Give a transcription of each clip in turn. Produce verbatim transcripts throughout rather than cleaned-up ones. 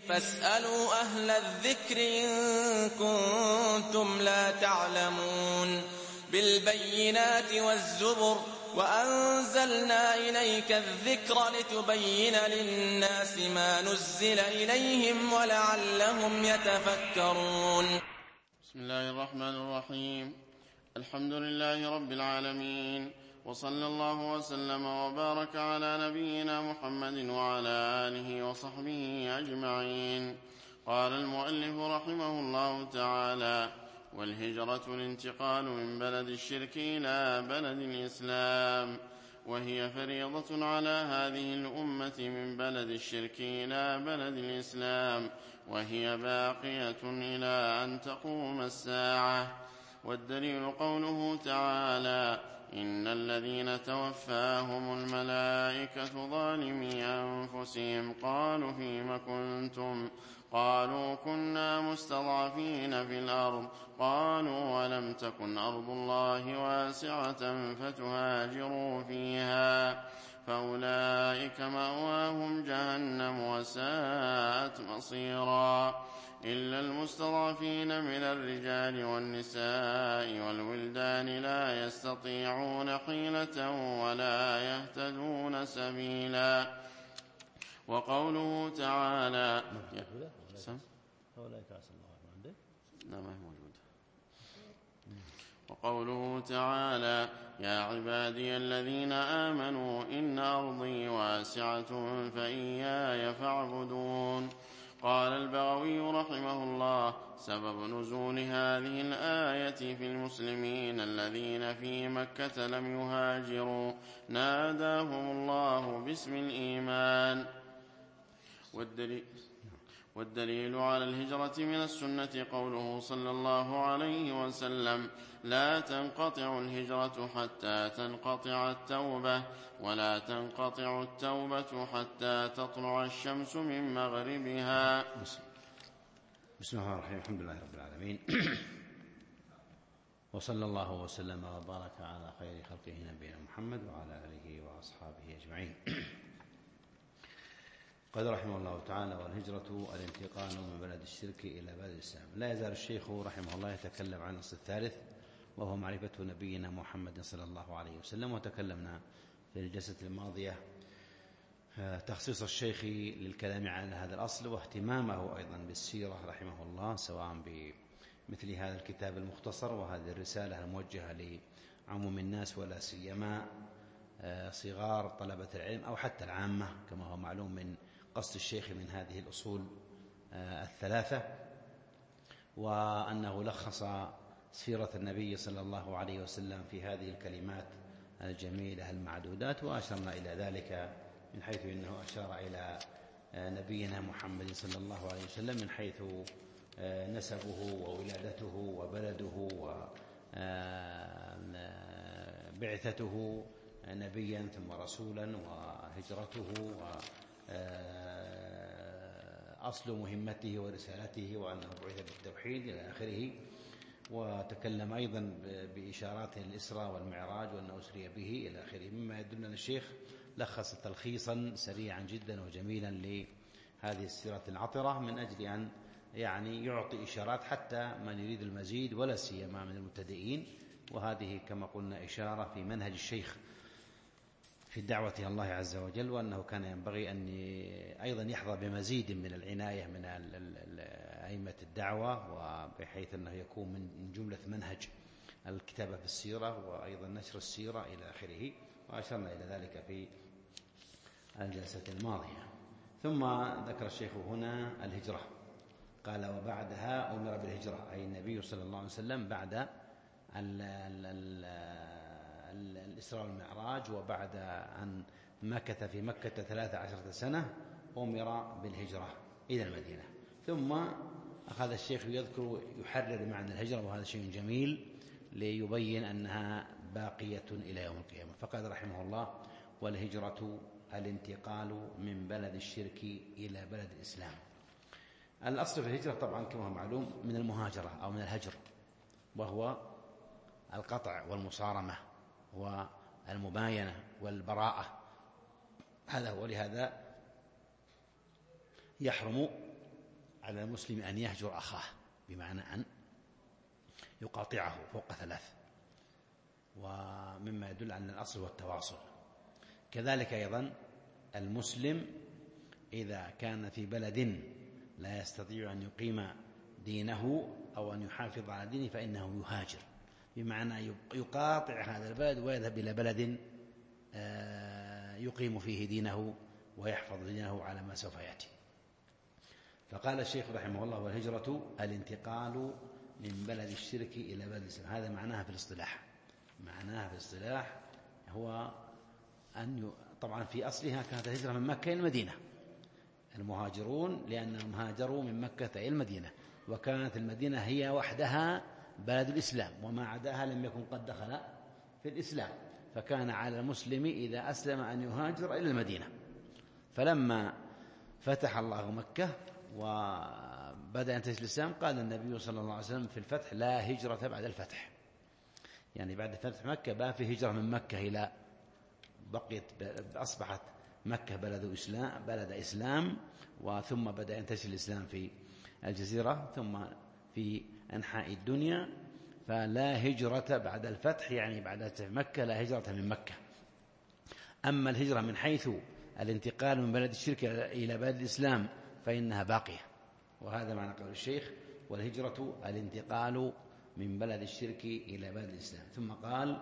فاسألوا أهل الذكر إن كنتم لا تعلمون بالبينات والزبر وأنزلنا إليك الذكر لتبين للناس ما نزل إليهم ولعلهم يتفكرون. بسم الله الرحمن الرحيم. الحمد لله رب العالمين، وصلى الله وسلم وبارك على نبينا محمد وعلى آله وصحبه أجمعين. قال المؤلف رحمه الله تعالى: والهجرة الانتقال من بلد الشرك إلى بلد الإسلام، وهي فريضة على هذه الأمة من بلد الشرك إلى بلد الإسلام، وهي باقية إلى أن تقوم الساعة. والدليل قوله تعالى: إن الذين توفاهم الملائكة ظالمي أنفسهم قالوا فيم كنتم قالوا كنا مستضعفين في الأرض قالوا ولم تكن أرض الله واسعة فتهاجروا فيها فأولئك مأواهم جهنم وساءت مصيرا إلا المستضعفين من الرجال والنساء والولدان لا يستطيعون حيلة ولا يهتدون سبيلا. وقوله تعالى: وقوله تعالى: يا عبادي الذين آمنوا إن أرضي واسعة فإياي فاعبدون. قال البغوي رحمه الله: سبب نزول هذه الآية في المسلمين الذين في مكة لم يهاجروا ناداهم الله باسم الإيمان. والدليل, والدليل على الهجرة من السنة قوله صلى الله عليه وسلم: لا تنقطع الهجرة حتى تنقطع التوبة، ولا تنقطع التوبة حتى تطلع الشمس من مغربها. بسم الله الرحمن الرحيم. الحمد لله رب العالمين، وصلى الله وسلم وبارك على خير خلقه نبينا محمد وعلى آله وأصحابه أجمعين. قال رحمه الله تعالى: والهجرة الانتقال من بلد الشرك إلى بلد الإسلام. لا يزال الشيخ رحمه الله يتكلم عن الأصل الثالث، وهو معرفة نبينا محمد صلى الله عليه وسلم. وتكلمنا في الجلسة الماضية تخصيص الشيخ للكلام عن هذا الأصل، واهتمامه أيضا بالسيرة رحمه الله، سواء بمثل هذا الكتاب المختصر وهذه الرسالة الموجهة لعموم الناس ولا سيما صغار طلبة العلم أو حتى العامة، كما هو معلوم من قصد الشيخ من هذه الأصول الثلاثة، وأنه لخص سيرة النبي صلى الله عليه وسلم في هذه الكلمات الجميلة المعدودات. وأشرنا إلى ذلك من حيث أنه أشار إلى نبينا محمد صلى الله عليه وسلم من حيث نسبه وولادته وبلده وبعثته نبيا ثم رسولا، وهجرته وأصل مهمته ورسالته، وأنه بعث بالتوحيد إلى آخره. وتكلم أيضا بإشارات الإسراء والمعراج وأنه أسري به إلى آخره، مما يدلنا الشيخ لخص تلخيصا سريعا جدا وجميلا لهذه السيرة العطرة، من أجل أن يعني يعطي إشارات حتى من يريد المزيد ولا سيما من المبتدئين. وهذه كما قلنا إشارة في منهج الشيخ في الدعوة إلى الله عز وجل، وأنه كان ينبغي أن أيضا يحظى بمزيد من العناية من أئمة الدعوة، وبحيث أنه يكون من جملة منهج الكتابة في السيرة وأيضا نشر السيرة إلى آخره. وأشرنا إلى ذلك في الجلسة الماضية. ثم ذكر الشيخ هنا الهجرة، قال: وبعدها أمر بالهجرة، أي النبي صلى الله عليه وسلم بعد ال ال ال الإسراء والمعراج، وبعد أن مكث في مكة ثلاث عشرة سنة أمر بالهجرة إلى المدينة. ثم أخذ الشيخ يذكر يحرر معنى الهجرة، وهذا شيء جميل ليبين أنها باقية إلى يوم القيامة. فقال رحمه الله: والهجرة الانتقال من بلد الشرك إلى بلد الإسلام. الأصل في الهجرة طبعا كما هو معلوم من المهاجرة أو من الهجر، وهو القطع والمصارمة والمباينة والبراءة. هذا هو. لهذا يحرم على المسلم أن يهجر أخاه، بمعنى أن يقاطعه فوق ثلاث، ومما يدل على الأصل والتواصل. كذلك أيضا المسلم إذا كان في بلد لا يستطيع أن يقيم دينه أو أن يحافظ على دينه فإنه يهاجر، بمعنى يقاطع هذا البلد ويذهب إلى بلد يقيم فيه دينه ويحفظ دينه على ما سوف يأتي. فقال الشيخ رحمه الله: والهجرة الانتقال من بلد الشرك إلى بلد الإسلام. هذا معناها في الاصطلاح، معناها في الاصطلاح هو أن ي... طبعا في أصلها كانت الهجرة من مكة إلى المدينة، المهاجرون لأنهم هاجروا من مكة إلى المدينة، وكانت المدينة هي وحدها بلد الإسلام، وما عداها لم يكن قد دخل في الإسلام، فكان على المسلم إذا أسلم أن يهاجر إلى المدينة. فلما فتح الله مكة وبدأ ينتشر الإسلام قال النبي صلى الله عليه وسلم في الفتح: لا هجرة بعد الفتح، يعني بعد فتح مكة بقى في هجرة من مكة إلى بقيت أصبحت مكة بلد إسلام بلد إسلام وثم بدأ ينتشر الإسلام في الجزيرة ثم في أنحاء الدنيا. فلا هجرة بعد الفتح، يعني بعد فتح مكة لا هجرة من مكة. أما الهجرة من حيث الانتقال من بلد الشرك إلى بلد الإسلام فإنها باقية، وهذا معنى قول الشيخ: والهجرة الانتقال من بلد الشرك إلى بلد الإسلام. ثم قال: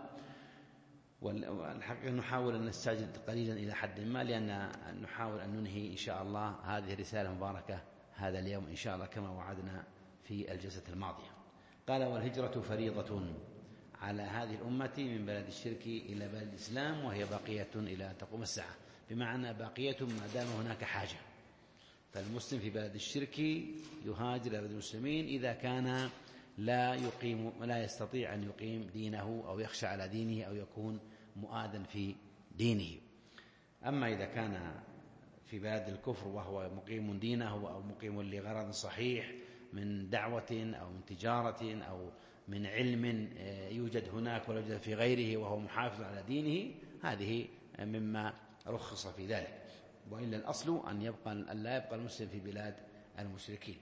والحقيقة نحاول أن نستعجل قليلا إلى حد ما، لأن نحاول أن ننهي إن شاء الله هذه الرسالة المباركة هذا اليوم إن شاء الله كما وعدنا في الجلسة الماضية. قال: والهجرة فريضة على هذه الأمة من بلد الشرك إلى بلد الإسلام، وهي باقية إلى أن تقوم الساعة، بمعنى باقية ما دام هناك حاجة. فالمسلم في بلد الشرك يهاجر إلى بلد المسلمين إذا كان لا يقيم لا يستطيع أن يقيم دينه أو يخشى على دينه أو يكون مؤادا في دينه. أما إذا كان في بلد الكفر وهو مقيم دينه أو مقيم لغرض صحيح من دعوة أو من تجارة أو من علم يوجد هناك ولا يوجد في غيره وهو محافظ على دينه، هذه مما رخص في ذلك. وإلا الأصل أن يبقى أن لا يبقى المسلم في بلاد المشركين.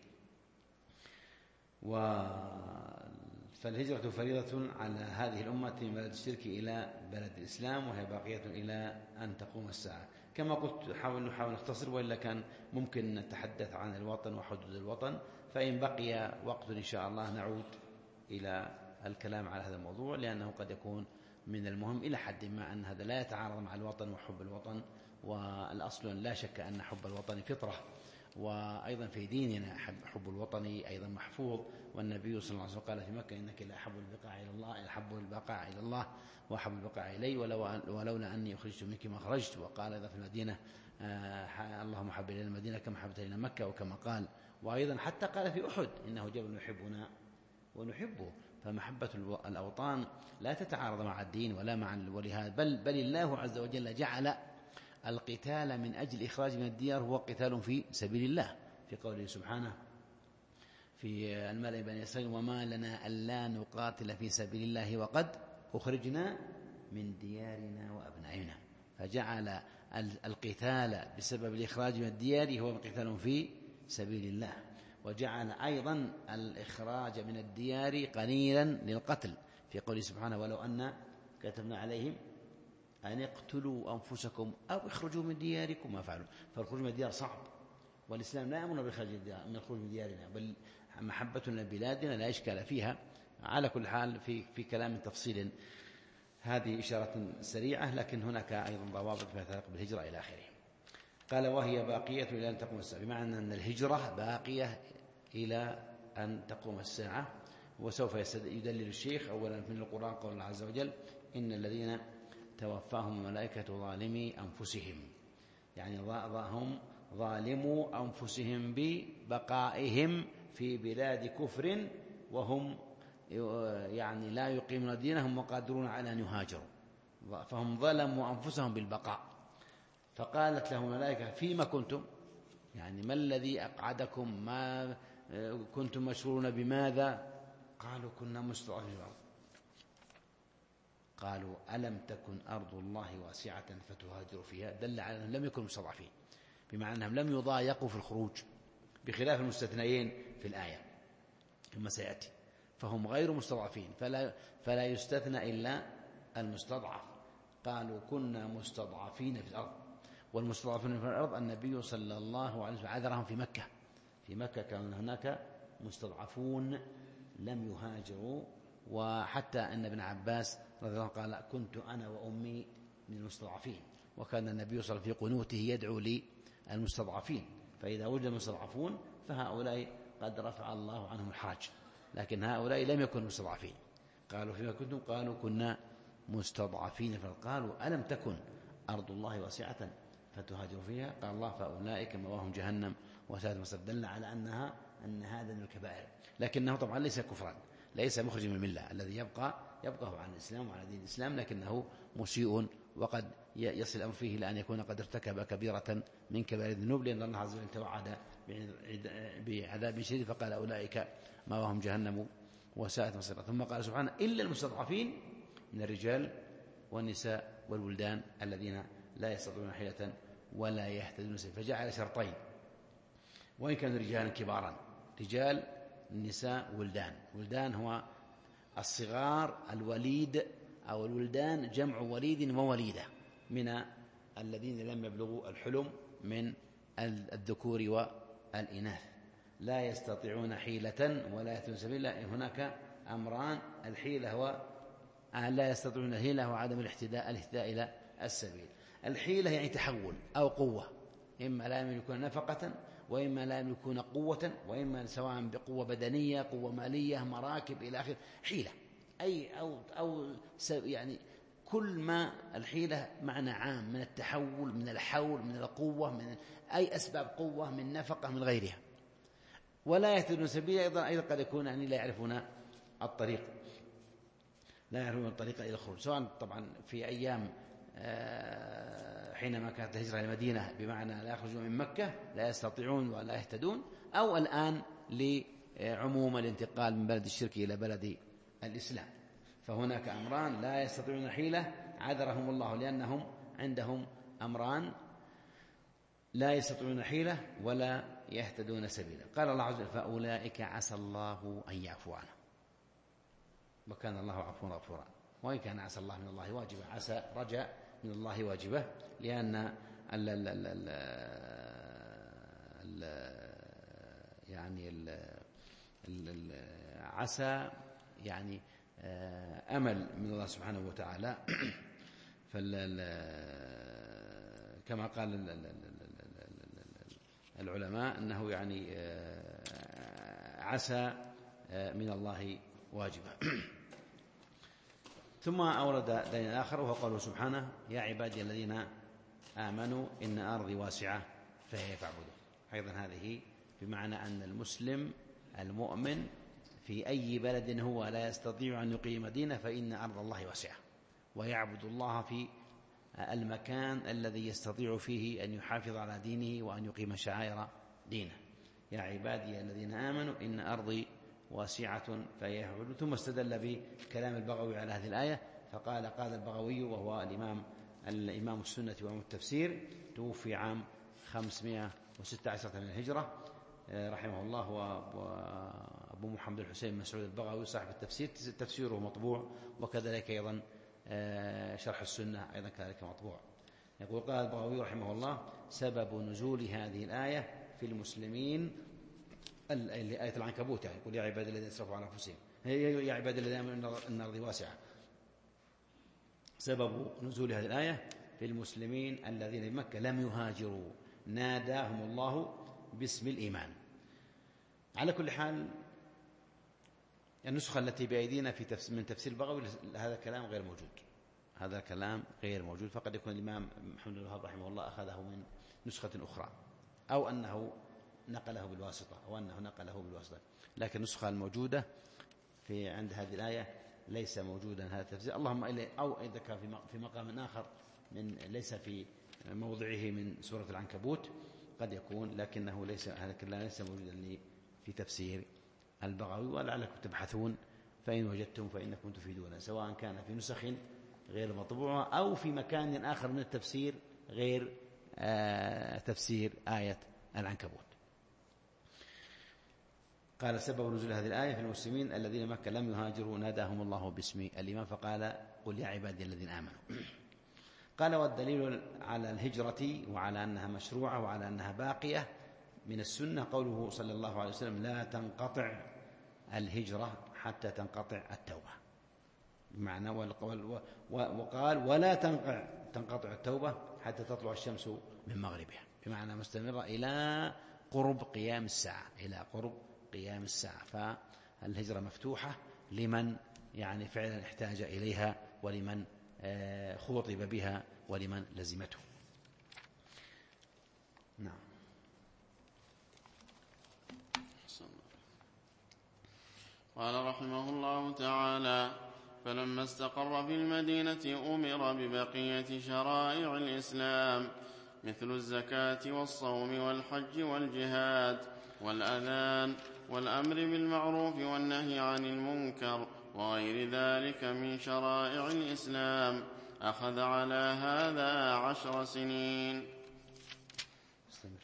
و فالهجرة فريضة على هذه الأمة من بلد الشرك إلى بلد الإسلام، وهي باقية إلى أن تقوم الساعة. كما قلت حاول نحاول نختصر، وإلا كان ممكن نتحدث عن الوطن وحدود الوطن، فإن بقي وقت إن شاء الله نعود إلى الكلام على هذا الموضوع، لأنه قد يكون من المهم إلى حد ما أن هذا لا يتعارض مع الوطن وحب الوطن. والأصل لا شك أن حب الوطن فطرة، وأيضا في ديننا حب الوطن أيضا محفوظ. والنبي صلى الله عليه وسلم قال في مكة: إنك لأحب البقاع إلى الله أحب البقاع إلى الله وأحب البقاع إلي ولو ولولا أني أخرجت منك ما خرجت. وقال إذا في المدينة: آه اللهم حب إلى المدينة كما حببت إلى مكة، وكما قال. وأيضا حتى قال في أحد: إنه جبل يحبنا ونحبه. فمحبة الأوطان لا تتعارض مع الدين ولا مع ولهذا بل بل الله عز وجل جعل القتال من أجل إخراج من الديار هو قتال في سبيل الله، في قوله سبحانه في الملأ بني إسرائيل: وما لنا ألا نقاتل في سبيل الله وقد أخرجنا من ديارنا وأبنائنا. فجعل القتال بسبب الإخراج من الديار هو قتال في سبيل الله، وجعل أيضا الإخراج من الديار قليلا للقتل، في قوله سبحانه: ولو أن كتبنا عليهم أن اقتلوا أنفسكم أو اخرجوا من دياركم ما فعلوا. فالخروج من الديار صعب، والإسلام لا يأمر بالخروج من الخروج من ديارنا، بل محبتنا لبلادنا لا إشكال فيها. على كل حال في في كلام تفصيل، هذه إشارة سريعة، لكن هناك أيضا ضوابط فيما يتعلق بالهجرة إلى آخره. قال: وهي باقية إلى أن تقوم الساعة، بمعنى أن الهجرة باقية إلى أن تقوم الساعة. وسوف يدلل الشيخ أولا من القرآن قول الله عز وجل: إن الذين توفاهم الملائكة ظالمي أنفسهم، يعني هم ظالموا أنفسهم ببقائهم في بلاد كفر وهم يعني لا يقيمون دينهم وقادرون على أن يهاجروا، فهم ظلموا أنفسهم بالبقاء. فقالت لهم الملائكة: فيما كنتم، يعني ما الذي أقعدكم، ما كنتم مشغولون بماذا؟ قالوا: كنا مستضعفين في الأرض. قالوا: ألم تكن أرض الله واسعة فتهاجروا فيها؟ دل على أنهم لم يكونوا مستضعفين، بمعنى أنهم لم يضايقوا في الخروج، بخلاف المستثنيين في الآية كما سيأتي، فهم غير مستضعفين، فلا, فلا يستثنى إلا المستضعف. قالوا كنا مستضعفين في الأرض، والمستضعفين في الأرض النبي صلى الله عليه وسلم عذرهم في مكة. في مكة كان هناك مستضعفون لم يهاجروا، وحتى أن ابن عباس رضي الله عنه قال كنت أنا وأمي من المستضعفين، وكان النبي صلى الله عليه وسلم في قنوته يدعو للمستضعفين، فإذا وجد المستضعفون فهؤلاء قد رفع الله عنهم الحرج، لكن هؤلاء لم يكونوا مستضعفين. قالوا فيما كنتم؟ قالوا كنا مستضعفين. فقالوا ألم تكن أرض الله واسعة فتهاجروا فيها؟ قال الله فأولئك مواهم جهنم وساءت مصيرا، دل على أنها أن هذا من الكبائر، لكنه طبعا ليس كفرا، ليس مخرج من الملة. الذي يبقى يبقى عن الإسلام وعلى دين الإسلام، لكنه مسيء، وقد يصل الأمر فيه لأن يكون قد ارتكب كبيرة من كبائر الذنوب، لأن الله عز وجل توعد بعذاب شديد فقال أولئك مواهم جهنم وساءت مصيرا. ثم قال سبحانه إلا المستضعفين من الرجال والنساء والولدان الذين لا يستطيعون حيلة ولا يهتدون سبيلا، فجعل شرطين، وإن كانوا رجالا كبارا، رجال نساء ولدان. ولدان هو الصغار، الوليد أو الولدان جمع وليد ووليدة من الذين لم يبلغوا الحلم من الذكور والإناث، لا يستطيعون حيلة ولا يهتدون سبيلا. هناك أمران: الحيلة هو لا يستطيعون الحيلة وعدم الاهتداء الاهتداء إلى السبيل. الحيلة يعني تحول أو قوة، إما لا يملكون نفقة، وإما لا يملكون قوة، وإما سواء بقوة بدنية، قوة مالية، مراكب إلى آخره. حيلة أي أو أو يعني كل ما الحيلة معنى عام من التحول، من الحول، من القوة، من أي أسباب قوة، من نفقة، من غيرها. ولا يهتدون سبيلا أيضا أيضا قد يكون يعني لا يعرفون الطريق، لا يعرفون الطريق إلى الخروج، سواء طبعا في أيام حينما كانت الهجرة إلى المدينة بمعنى لا يخرجون من مكة لا يستطيعون ولا يهتدون، أو الآن لعموم الانتقال من بلد الشرك إلى بلد الإسلام. فهناك أمران: لا يستطيعون حيلة عذرهم الله لأنهم عندهم أمران: لا يستطيعون حيلة ولا يهتدون سبيلا. قال الله عز وجل فأولئك عسى الله أن يعفو عنهم، وكان الله عفوا غفورا. وإن كان عسى الله من الله واجبة، عسى رجاء من الله واجبة، لأن ال ال ال ال ال يعني ال ال عسى يعني أمل من الله سبحانه وتعالى. كما قال العلماء أنه يعني عسى من الله واجبة. ثم أورد دليل آخر وهو قوله سبحانه يا عبادي الذين آمنوا إن أرضي واسعة فهي فاعبدون. أيضا هذه بمعنى أن المسلم المؤمن في أي بلد هو لا يستطيع أن يقيم دينه فإن أرض الله واسعة، ويعبد الله في المكان الذي يستطيع فيه أن يحافظ على دينه وأن يقيم شعائر دينه. يا عبادي الذين آمنوا إن أرضي واسعة فهي فاعبدون. ثم استدل بكلام البغوي على هذه الآية فقال قال البغوي وهو الإمام الإمام السنة وإمام التفسير، توفي عام خمسمائة وستة عشر من الهجرة رحمه الله، وأبو محمد الحسين مسعود البغوي صاحب التفسير تفسيره مطبوع، وكذلك أيضا شرح السنة أيضا كذلك مطبوع. يقول قال البغوي رحمه الله سبب نزول هذه الآية في المسلمين آية العنكبوت، يعني يقول يا عباد الذين اسرفوا على أنفسهم، يا عباد الذين آمنوا إن أرضي واسعة. سبب نزول هذه الآية في المسلمين الذين بمكة لم يهاجروا ناداهم الله باسم الإيمان. على كل حال النسخة التي بأيدينا في تفسير من تفسير البغوي هذا كلام غير موجود، هذا كلام غير موجود، فقد يكون الإمام محمد بن الوهاب رحمه الله أخذه من نسخة أخرى، أو أنه نقله بالواسطة أو أنه نقله بالواسطة، لكن النسخة الموجودة في عند هذه الآية ليس موجودا هذا التفسير، اللهم إلا أو إذا كان في مقام آخر من ليس في موضعه من سورة العنكبوت قد يكون، لكنه ليس هذا الكلام ليس موجودا في تفسير البغوي. ولعلكم تبحثون فإن وجدتم فإنكم تفيدون، سواء كان في نسخ غير مطبوعة أو في مكان آخر من التفسير غير آه تفسير آية العنكبوت. قال سبب نزول هذه الآية في المسلمين الذين مكة لم يهاجروا ناداهم الله باسم الإمام فقال قل يا عبادي الذين آمنوا. قال والدليل على الهجرة وعلى أنها مشروعة وعلى أنها باقية من السنة قوله صلى الله عليه وسلم لا تنقطع الهجرة حتى تنقطع التوبة، بمعنى وقال ولا تنقطع تنقطع التوبة حتى تطلع الشمس من مغربها، بمعنى مستمرة إلى قرب قيام الساعة إلى قرب قيام الساعة. فالهجرة مفتوحة لمن يعني فعلا احتاج إليها ولمن خوطب بها ولمن لزمته. نعم. قال رحمه الله تعالى فلما استقر في المدينة أمر ببقية شرائع الإسلام مثل الزكاة والصوم والحج والجهاد والأذان والأمر بالمعروف والنهي عن المنكر وغير ذلك من شرائع الإسلام أخذ على هذا عشر سنين. استمر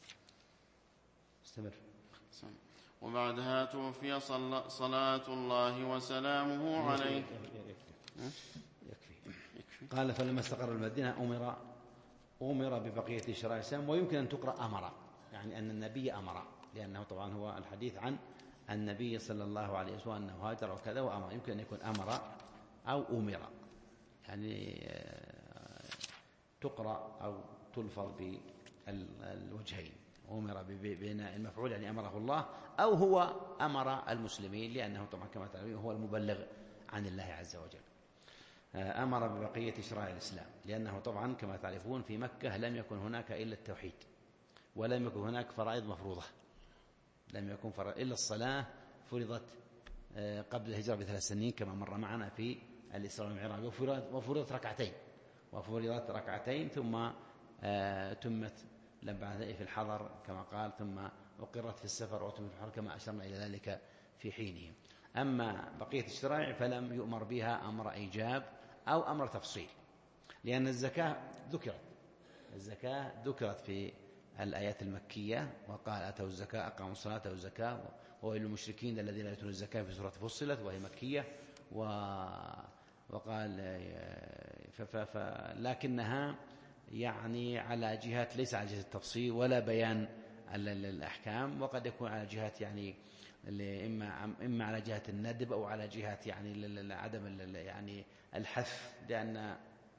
استمر وبعدها توفي صلاة الله وسلامه عليه. يكفي. قال فلما استقر المدينة أمر أمر ببقية شرائع الإسلام، ويمكن أن تقرأ أمر، يعني أن النبي أمر، لأنه طبعا هو الحديث عن النبي صلى الله عليه وسلم أنه هاجر وكذا وأمر، يمكن أن يكون أمر أو أمر، يعني تقرأ أو تلفظ بالوجهين، أمر ببناء المفعول يعني أمره الله، أو هو أمر المسلمين، لأنه طبعا كما تعلمون هو المبلغ عن الله عز وجل. أمر ببقية شرائع الإسلام، لأنه طبعا كما تعرفون في مكة لم يكن هناك إلا التوحيد، ولم يكن هناك فرائض مفروضة، لم يكن فرائض إلا الصلاة فرضت قبل الهجرة بثلاث سنين كما مر معنا في الإسراء والمعراج، وفرضت ركعتين وفرضت ركعتين ثم تمت لما في الحضر كما قال، ثم أقرت في السفر وتمت في الحضر كما أشرنا إلى ذلك في حينه. أما بقية الشرائع فلم يؤمر بها أمر إيجاب أو أمر تفصيل، لأن الزكاة ذكرت الزكاة ذكرت في الآيات المكية، وقال أتوا الزكاة أقاموا الصلاة أتوا الزكاة وويل للمشركين الذين لا يؤتون الزكاة في سورة فصلت وهي مكية، و وقال ف... ف... ف... لكنها يعني على جهات ليس على جهة التفصيل ولا بيان الأحكام، وقد يكون على جهات يعني إما إما على جهة الندب أو على جهات يعني عدم يعني الحث، لأن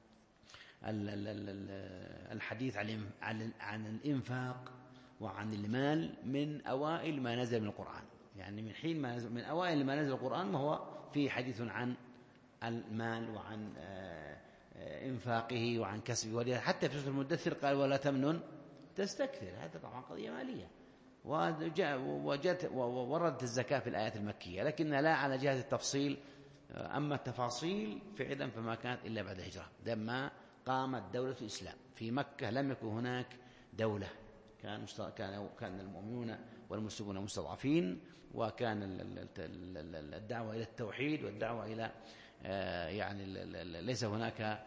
الحديث عن الإنفاق وعن المال من أوائل ما نزل من القرآن، يعني من حين ما نزل من أوائل ما نزل القرآن ما هو فيه حديث عن المال وعن إنفاقه وعن كسبه، ولذلك حتى في سورة المدثر قال ولا تمنن تستكثر، هذا طبعا قضية مالية، وجاءت ووردت الزكاة في الآيات المكية لكنها لا على جهة التفصيل. أما التفاصيل فعلا فما كانت إلا بعد الهجرة، لما قامت دولة الإسلام في مكة لم يكن هناك دولة، كان كان المؤمنون والمسلمون مستضعفين، وكان الدعوة إلى التوحيد والدعوة إلى يعني ليس هناك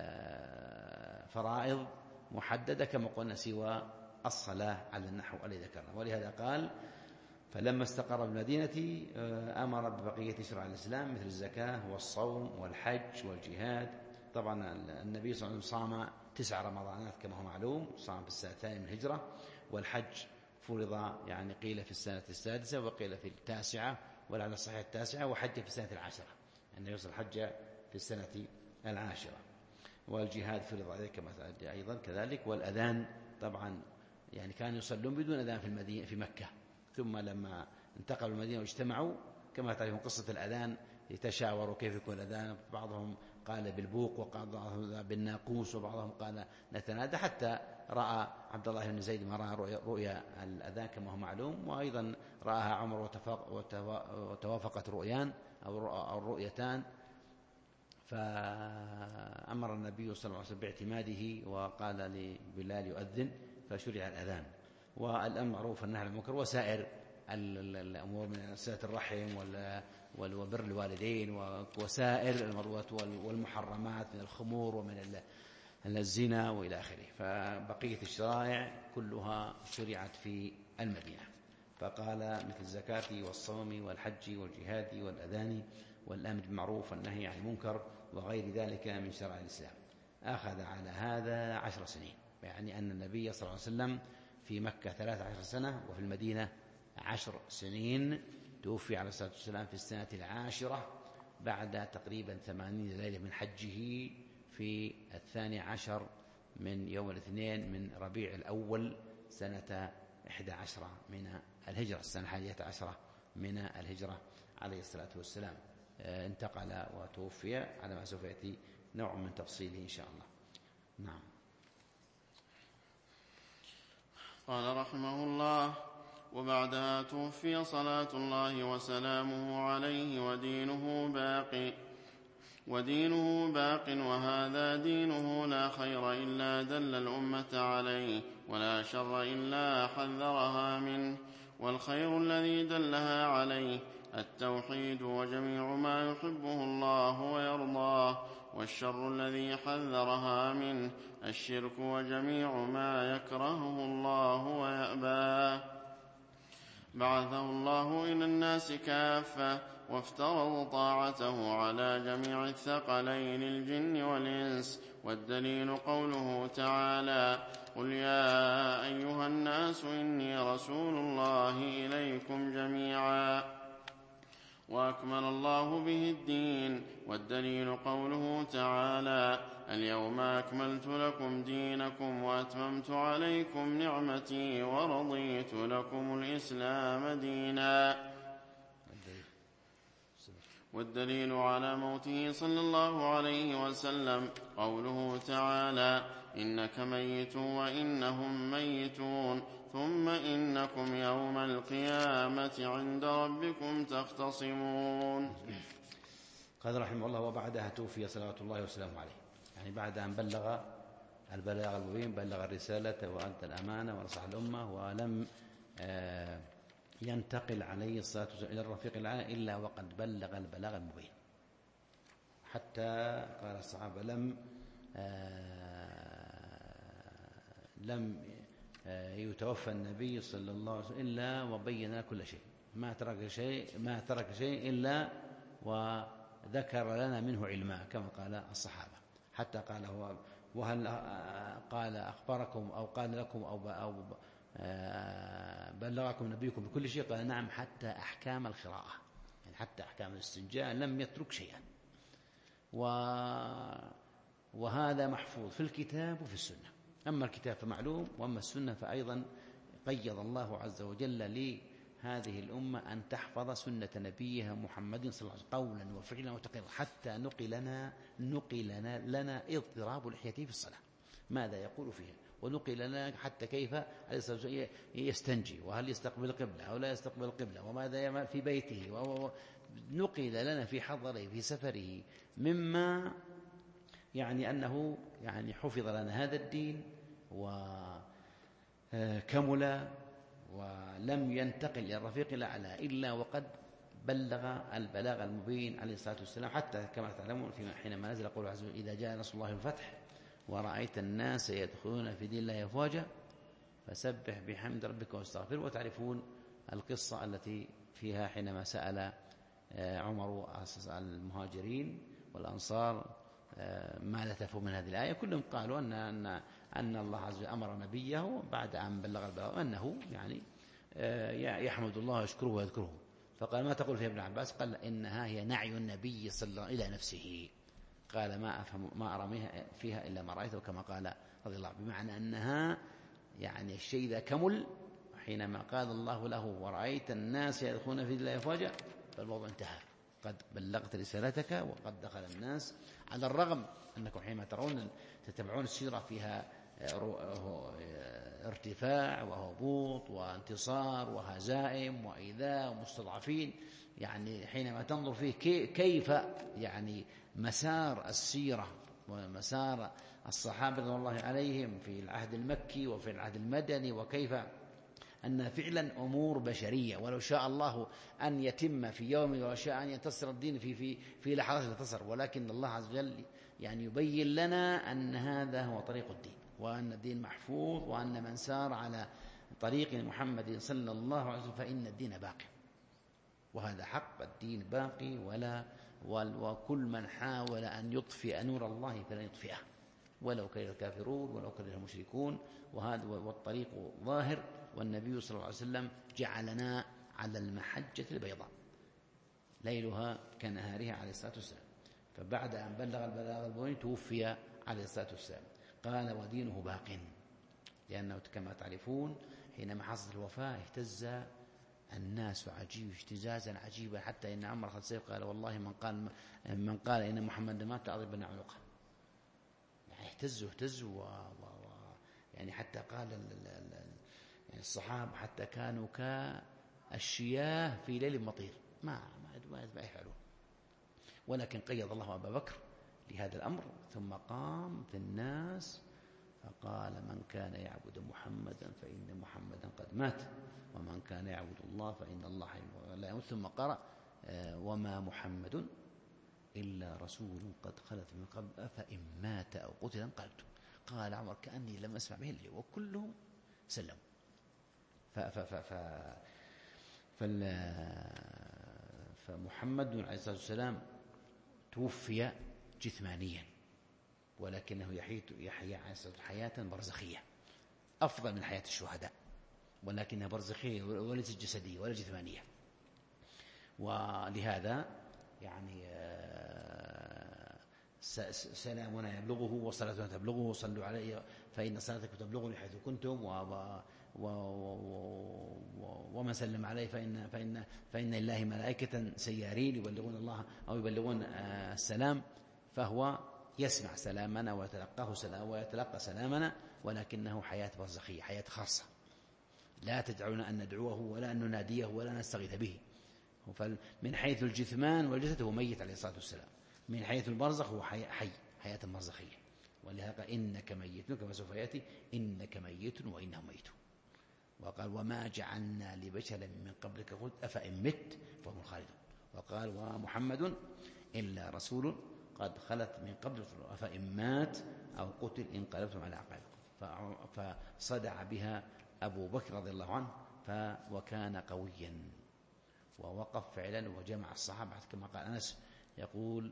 فرائض محددة كما قلنا سوى الصلاة على النحو الذي ذكرنا. ولهذا قال فلما استقر بالمدينة أمر ببقية شرائع الإسلام مثل الزكاة والصوم والحج والجهاد. طبعا النبي صلى الله عليه وسلم صام تسع رمضانات كما هو معلوم، صام في السنة الثانية من الهجرة، والحج فرض يعني قيل في السنة السادسة وقيل في التاسعة، ولعل الصحيح التاسعة، وحج في السنة العاشرة، النبي صلى الله عليه وسلم حج في السنة العاشرة. والجهاد فرض عليه كما أيضا كذلك. والأذان طبعا يعني كانوا يصلون بدون أذان في المدينة في مكة، ثم لما انتقلوا المدينة واجتمعوا كما تعرفون قصة الأذان يتشاوروا كيف يكون الأذان، بعضهم قال بالبوق وبعضهم بالناقوس وبعضهم قال نتنادى، حتى رأى عبد الله بن زيد ما رأى رؤيا الأذان كما هو معلوم، وأيضا رآها عمر وتوافقت رؤيان أو الرؤيتان، فأمر النبي صلى الله عليه وسلم باعتماده وقال لبلال يؤذن فشرع الأذان. والأمر معروف والنهي عن المنكر وسائر الأمور من صلة الرحم وبر الوالدين وسائر المروءات والمحرمات من الخمور ومن الزنا وإلى آخره. فبقية الشرائع كلها شرعت في المدينة. فقال مثل الزكاة والصوم والحج والجهاد والأذان والأمر بالمعروف والنهي عن المنكر وغير ذلك من شرائع الإسلام. أخذ على هذا عشر سنين، يعني أن النبي صلى الله عليه وسلم في مكة ثلاث عشر سنة وفي المدينة عشر سنين. توفي عليه الصلاة والسلام في السنة العاشرة بعد تقريبا ثمانين ليلة من حجه في الثاني عشر من يوم الاثنين من ربيع الأول سنة إحدى عشرة من الهجرة، السنة الحادية عشرة من الهجرة عليه الصلاة والسلام. انتقل وتوفي على ما سوف يأتي نوع من تفصيله إن شاء الله. نعم. قال رحمه الله: وبعدها توفي صلاة الله وسلامه عليه ودينه باق ودينه باق وهذا دينه لا خير إلا دل الأمة عليه ولا شر إلا حذرها منه، والخير الذي دلها عليه التوحيد وجميع ما يحبه الله ويرضاه، والشر الذي حذرها منه الشرك وجميع ما يكرهه الله ويأباه. بعثه الله إلى الناس كافة وافترض طاعته على جميع الثقلين الجن والإنس، والدليل قوله تعالى: قل يا أيها الناس إني رسول الله إليكم جميعا، وأكمل الله به الدين. والدليل قوله تعالى: اليوم أكملت لكم دينكم وأتممت عليكم نعمتي ورضيت لكم الإسلام دينا. والدليل على موته صلى الله عليه وسلم قوله تعالى: إنك ميت وإنهم ميتون ثم إنكم يوم القيامة عند ربكم تختصمون. قال رحمه الله: وبعدها توفي صلوات الله وسلامه عليه، يعني بعد أن بلغ البلاغ المبين، بلغ الرسالة وأدى الأمانة ونصح الأمة، ولم ينتقل عليه الصلاة والسلام إلى الرفيق الأعلى إلا وقد بلغ البلاغ المبين، حتى قال الصحابة: لم لم يتوفى النبي صلى الله عليه وسلم إلا وبين كل شيء، ما ترك شيء ما ترك شيء إلا وذكر لنا منه علما، كما قال الصحابة. حتى قال هو: وهل قال أخبركم أو قال لكم أو أو بلغكم نبيكم بكل شيء؟ قال: نعم، حتى أحكام القراءة، يعني حتى أحكام الاستنجاء لم يترك شيئا. وهذا محفوظ في الكتاب وفي السنة. أما الكتاب فمعلوم، وأما السنة فأيضا قيض الله عز وجل لهذه الأمة أن تحفظ سنة نبيها محمد صلى الله عليه وسلم قولا وفعلا وتقريرا، حتى نقل لنا نقل لنا اضطراب لحيته في الصلاة، ماذا يقول فيها، ونقل لنا حتى كيف يستنجي، وهل يستقبل القبلة أو لا يستقبل القبلة، وماذا يعمل في بيته. نقل لنا في حضره في سفره مما يعني أنه يعني حفظ لنا هذا الدين وكمل، ولم ينتقل إلى الرفيق الأعلى إلا وقد بلغ البلاغ المبين عليه الصلاة والسلام. حتى كما تعلمون حينما نزل قوله عز وجل: إذا جاء نصر الله والفتح ورأيت الناس يدخلون في دين الله أفواجا فسبح بحمد ربك واستغفره. وتعرفون القصة التي فيها حينما سأل عمر المهاجرين والأنصار ماذا تفهم من هذه الآية، كلهم قالوا أن أن أن الله عز وجل أمر نبيه بعد أن بلغ البلاغ أنه يعني يحمد الله ويشكره ويذكره. فقال: ما تقول فيها ابن عباس؟ قال: إنها هي نعي النبي صلى الله عليه وسلم إلى نفسه. قال: ما أفهم ما أرى فيها إلا ما رأيته، كما قال رضي الله عنه، بمعنى أنها يعني الشيء إذا كمل حينما قال الله له: ورأيت الناس يدخلون في الله أفواجا، فالموضوع انتهى، قد بلغت رسالتك وقد دخل الناس، على الرغم أنكم حينما ترون تتبعون السيرة فيها ارتفاع وهبوط وانتصار وهزائم وإيذاء ومستضعفين، يعني حينما تنظر فيه كيف يعني مسار السيرة ومسار الصحابة رضي الله عليهم في العهد المكي وفي العهد المدني، وكيف أن فعلا أمور بشرية، ولو شاء الله أن يتم في يوم ولو شاء أن ينتصر الدين في في في لحظات ينتصر، ولكن الله عز وجل يعني يبين لنا أن هذا هو طريق الدين، وأن الدين محفوظ، وأن من سار على طريق محمد صلى الله عليه وسلم فإن الدين باق. وهذا حق، الدين باقي، ولا وكل من حاول أن يطفئ نور الله فلن يطفئه ولو كره الكافرون ولو كره المشركون. وهذا والطريق ظاهر، والنبي صلى الله عليه وسلم جعلنا على المحجة البيضاء ليلها كنهارها عليه الصلاة والسلام. فبعد أن بلغ البلاغ المبين توفي عليه الصلاة والسلام. قال ودينه باق، لأنه كما تعرفون حينما حصلت الوفاة اهتز الناس عجيب اهتزازا عجيبا، حتى إن عمر خد سيف قال والله من قال من قال إن محمد مات أضربن عنقه. يعني اهتزوا اهتزوا و... و... و... يعني حتى قال ال... ال... ال... يعني الصحابة حتى كانوا كالشياه في ليل مطير، ما ما ما يفعلون. ولكن قيض الله أبا بكر لهذا الأمر، ثم قام في الناس فقال من كان يعبد محمدا فإن محمدا قد مات، ومن كان يعبد الله فإن الله حي لا يموت. ثم قرأ وما محمد إلا رسول قد خلت من قبل أفإن مات أو قتل انقلبتم. قال عمر كأني لم أسمع به اللي وكلهم سلموا. ف ف ف ف فال فمحمد عليه الصلاة والسلام توفي جثمانيا، ولكنه يحيا حياة برزخية أفضل من حياة الشهداء، ولكنها برزخية وليست جسدية ولا جثمانية. ولهذا يعني سلامنا يبلغه وصلاتنا تبلغه وصلوا عليه فإن صلاتكم تبلغني حيث كنتم ومن سلم عليه فإن, فإن, فإن الله ملائكة سيارين يبلغون الله أو يبلغون السلام، فهو يسمع سلامنا ويتلقاه سلام ويتلقى سلامنا، ولكنه حياة برزخية، حياة خاصة لا تدعونا أن ندعوه ولا أن نناديه ولا نستغيث به. من حيث الجثمان والجسد هو ميت عليه الصلاة والسلام، من حيث البرزخ هو حي, حي حياة برزخية. ولهذا إنك ميت كما سوف يأتي إنك ميت وإنهم ميتون. وقال وما جعلنا لبشر من قبلك خلد أفإن مت فهم الخالدون. وقال ومحمد إلا رسول قد خلت من قبل أفإن مات أو قتل انقلبتم على أعقابكم. فصدع بها أبو بكر رضي الله عنه وكان قويا ووقف فعلا وجمع الصحابة كما قال أنس يقول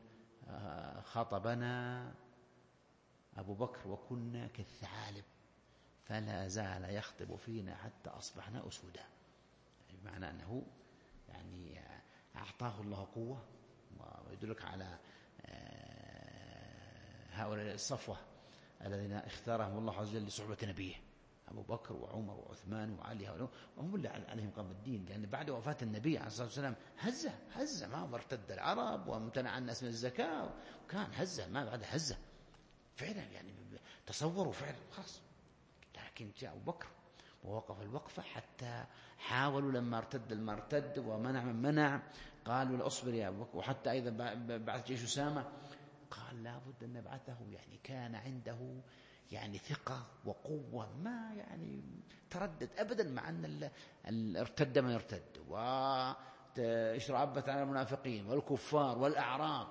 خطبنا أبو بكر وكنا كالثعالب فلا زال يخطب فينا حتى أصبحنا أسودا. يعني بمعنى أنه يعني أعطاه الله قوة، ويدلك على هؤلاء الصفوة الذين اختارهم الله عز وجل لصحبة نبيه، أبو بكر وعمر وعثمان وعلي، هؤلاء وهم اللي عليهم قام الدين. لأن بعد وفاة النبي عليه الصلاة والسلام هزة هزة ما ارتد العرب وامتنع الناس من الزكاة، وكان هزة ما بعد هزة فعلا. يعني تصوروا فعلا خلاص. لكن جاء أبو بكر ووقف الوقفة حتى حاولوا لما ارتد المرتد ومنع من منع قالوا لأصبر يا أبو بكر. وحتى أيضا بعث جيش أسامة قال لابد أن نبعثه. يعني كان عنده يعني ثقة وقوة ما يعني تردد أبدا، مع أن ارتد من ارتد واشرعبت على المنافقين والكفار والأعراب.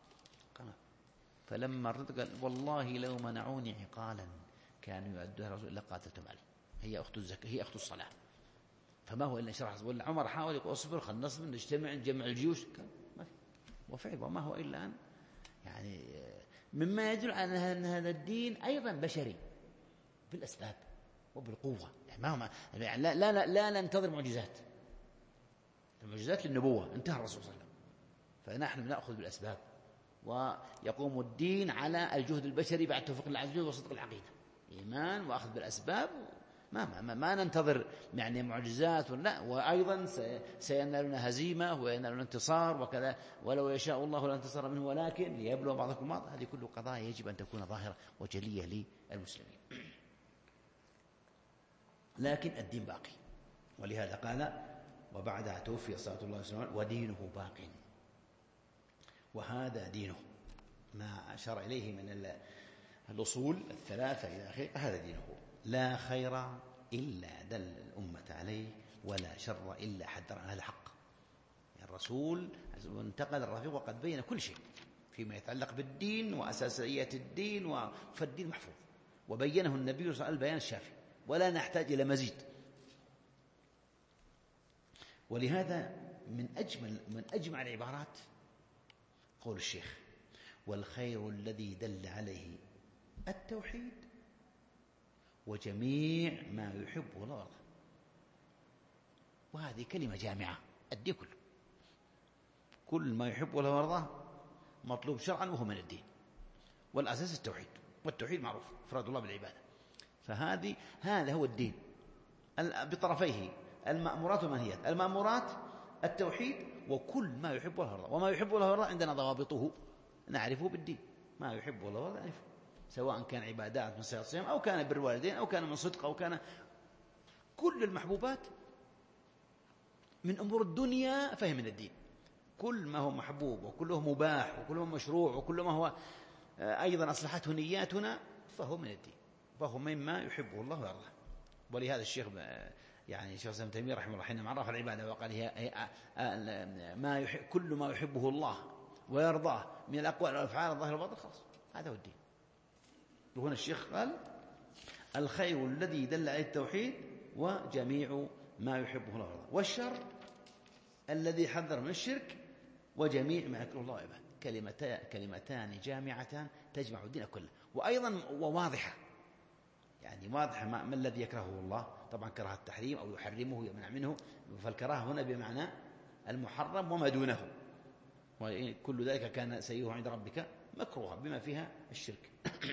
فلما ارتد قال والله لو منعوني عقالا كانوا يؤدوها رسول الله قاتلتم عليه. هي أخت الزكاة هي أخت الصلاة. فما هو إلا شرح. ولا عمر حاول يقول أصبر خلنا نصبر نجتمع نجمع الجيوش وفعل، وما هو إلا أن يعني مما يدل على أن هذا الدين أيضا بشري بالأسباب وبالقوة. يعني ما هو يعني لا لا لا, لا ننتظر معجزات. المعجزات للنبوة انتهى الرسول صلى الله عليه وسلم، فنحن نأخذ بالأسباب ويقوم الدين على الجهد البشري بعد توفيق الله عز وجل وصدق العقيدة، إيمان وأخذ بالأسباب. ما ما ما ننتظر يعني معجزات ولا. وأيضا سينالنا هزيمة وينالنا انتصار وكذا، ولو يشاء الله لانتصر منه ولكن ليبلو بعضكم بعض. هذه كل قضايا يجب أن تكون ظاهرة وجلية للمسلمين. لكن الدين باقي، ولهذا قال وبعدها توفي صلى الله عليه وسلم ودينه باق. وهذا دينه ما أشار إليه من الأصول الثلاثة إلى آخره، هذا دينه. لا خير إلا دل الأمة عليه ولا شر إلا حذر عن الحق. يعني الرسول انتقل الرفيق وقد بين كل شيء فيما يتعلق بالدين وأساسيات الدين، فالدين محفوظ وبينه النبي صلى الله عليه وسلم البيان الشافي، ولا نحتاج إلى مزيد. ولهذا من أجمل من أجمع العبارات قول الشيخ: والخير الذي دل عليه التوحيد وجميع ما يحبه الله ويرضاه. وهذه كلمة جامعة الدين كله، كل ما يحبه الله ويرضاه مطلوب شرعا وهو من الدين، والأساس التوحيد، والتوحيد معروف إفراد الله بالعبادة. فهذه هذا هو الدين بطرفيه، المأمورات والمنهيات. المأمورات التوحيد وكل ما يحبه الله ويرضاه، وما يحبه الله ويرضاه عندنا ضوابطه نعرفه بالدين. ما يحبه الله ويرضاه نعرفه، سواء كان عبادات من صيام الصيام أو كان بر الوالدين أو كان من صدق أو كان كل المحبوبات من أمور الدنيا فهي من الدين. كل ما هو محبوب وكله مباح وكله مشروع وكل ما هو أيضا أصلحته نياتنا فهو من الدين، فهو مما يحبه الله ويرضاه. ولهذا الشيخ يعني الشيخ ابن تيمية رحمه الله حينما عرف العبادة وقال هي ما يحب كل ما يحبه الله ويرضاه من الأقوال والأفعال الظاهرة والباطنة، خلاص هذا هو الدين. وهنا الشيخ قال: الخير الذي دل عليه التوحيد وجميع ما يحبه الله ويرضاه، والشر الذي حذر من الشرك وجميع ما يكره الله ويبعد. كلمتان كلمتان جامعتان تجمع الدين كله، وأيضا وواضحة، يعني واضحة ما الذي يكرهه الله. طبعا كره التحريم أو يحرمه يمنع منه، فالكراهة هنا بمعنى المحرم وما دونه، وكل ذلك كان سيئه عند ربك مكروها بما فيها الشرك.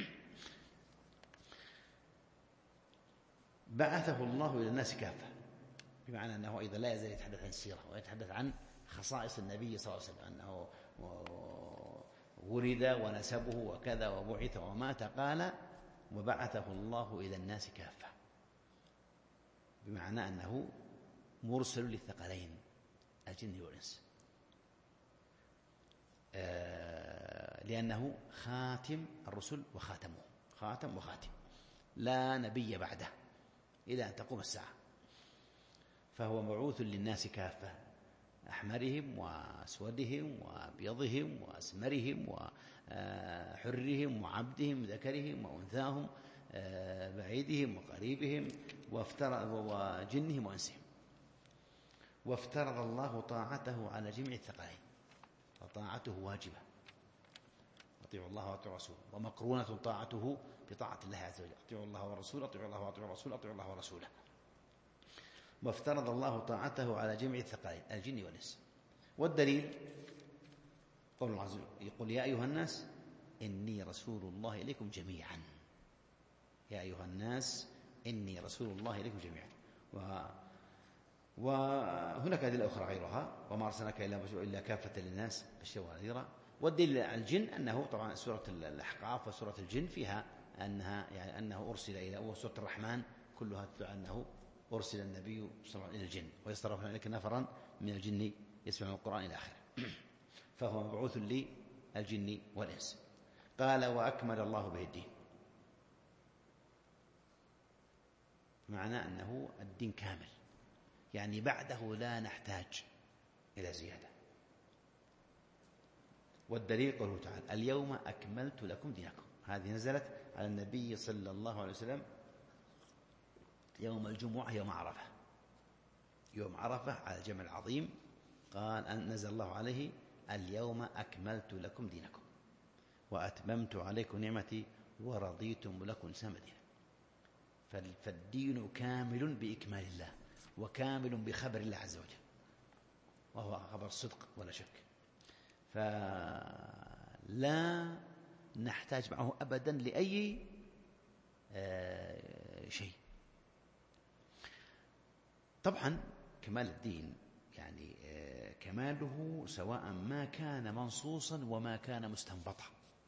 بعثه الله إلى الناس كافة، بمعنى أنه أيضا لا يزال يتحدث عن السيرة ويتحدث عن خصائص النبي صلى الله عليه وسلم، أنه ولد ونسبه وكذا وبعث ومات. قال: وبعثه الله إلى الناس كافة، بمعنى أنه مرسل للثقلين الجن والإنس، لأنه خاتم الرسل وخاتمه، خاتم وخاتم، لا نبي بعده إلى أن تقوم الساعة. فهو مبعوث للناس كافة، أحمرهم وأسودهم وأبيضهم وأسمرهم وحرهم وعبدهم ذكرهم وأنثاهم بعيدهم وقريبهم وجنهم وإنسهم. وافترض الله طاعته على جميع الثقلين، فطاعته واجبة، أطيعوا الله وأطيعوا الرسول، ومقرونة طاعته بطاعة الله عز وجل، أطيعوا الله والرسول، أطيعوا الله وأطيعوا الرسول، أطيعوا الله ورسوله. وافترض الله طاعته على جميع الثقلين الجن والإنس. والدليل قول الله عز وجل: يقول: يا أيها الناس إني رسول الله إليكم جميعا. يا أيها الناس إني رسول الله إليكم جميعا. و... وهناك أدلة أخرى غيرها: وما أرسلناك إلا كافة للناس بشيرا ونذيرا. والدليل على الجن أنه طبعا سورة الأحقاف وسورة الجن فيها أنها يعني أنه أرسل إلى، وسورة الرحمن كلها تدعو أنه أرسل النبي صلى الله عليه وسلم إلى الجن، ويصرفون إليك نفرا من الجن يسمعون القرآن إلى آخره. فهو مبعوث للجن والإنس. قال: وأكمل الله به الدين، معناه أنه الدين كامل، يعني بعده لا نحتاج إلى زيادة. والدليل قوله تعالى: اليوم أكملت لكم دينكم. هذه نزلت على النبي صلى الله عليه وسلم يوم الجمعة، يوم عرفة، يوم عرفة على الجمع العظيم. قال أن نزل الله عليه: اليوم أكملت لكم دينكم وأتممت عليكم نعمتي ورضيتم لكم الإسلام دينا. فالدين كامل بإكمال الله، وكامل بخبر الله عز وجل، وهو خبر صدق ولا شك. فلا نحتاج معه أبدا لأي شيء. طبعا كمال الدين يعني كماله سواء ما كان منصوصا وما كان مستنبطا،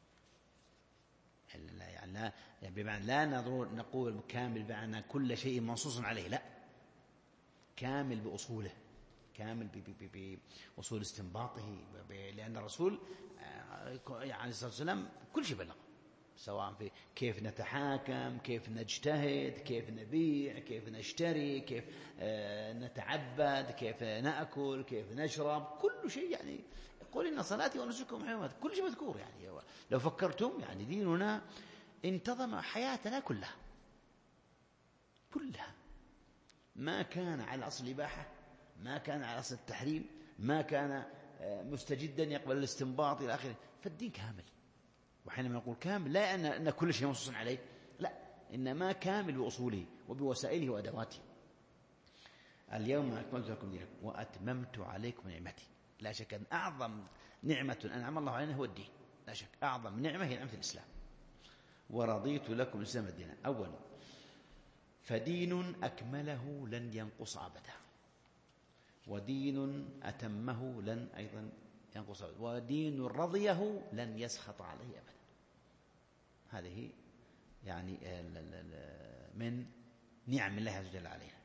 يعني لا بمعنى لا نقول كامل بمعنى كل شيء منصوص عليه، لا، كامل بأصوله، كامل بأصول استنباطه، لأن الرسول عليه الصلاة والسلام كل شيء بلغ، سواء في كيف نتحاكم، كيف نجتهد، كيف نبيع، كيف نشتري، كيف نتعبد، كيف نأكل، كيف نشرب، كل شيء. يعني يقول: إن صلاتي ونسكي ومحياي، كل شيء مذكور. يعني لو فكرتم يعني ديننا انتظم حياتنا كلها كلها، ما كان على أصل الإباحة ما كان على أصل التحريم، ما كان مستجدا يقبل الاستنباط إلى آخره. فالدين كامل. وحينما نقول كامل لا أن, أن كل شيء منصوص عليه، لا، إنما كامل بأصوله وبوسائله وأدواته. اليوم أكملت لكم دينكم وأتممت عليكم نعمتي. لا شك أن أعظم نعمة أنعم الله علينا هو الدين، لا شك أعظم نعمة هي نعمة الإسلام. ورضيت لكم الإسلام الدين. أولا فدين أكمله لن ينقص أبدا، ودين أتمه لن أيضا ينقص أبدا، ودين رضيه لن يسخط عليه أبدا. هذه يعني من نعم الله عز وجل علينا.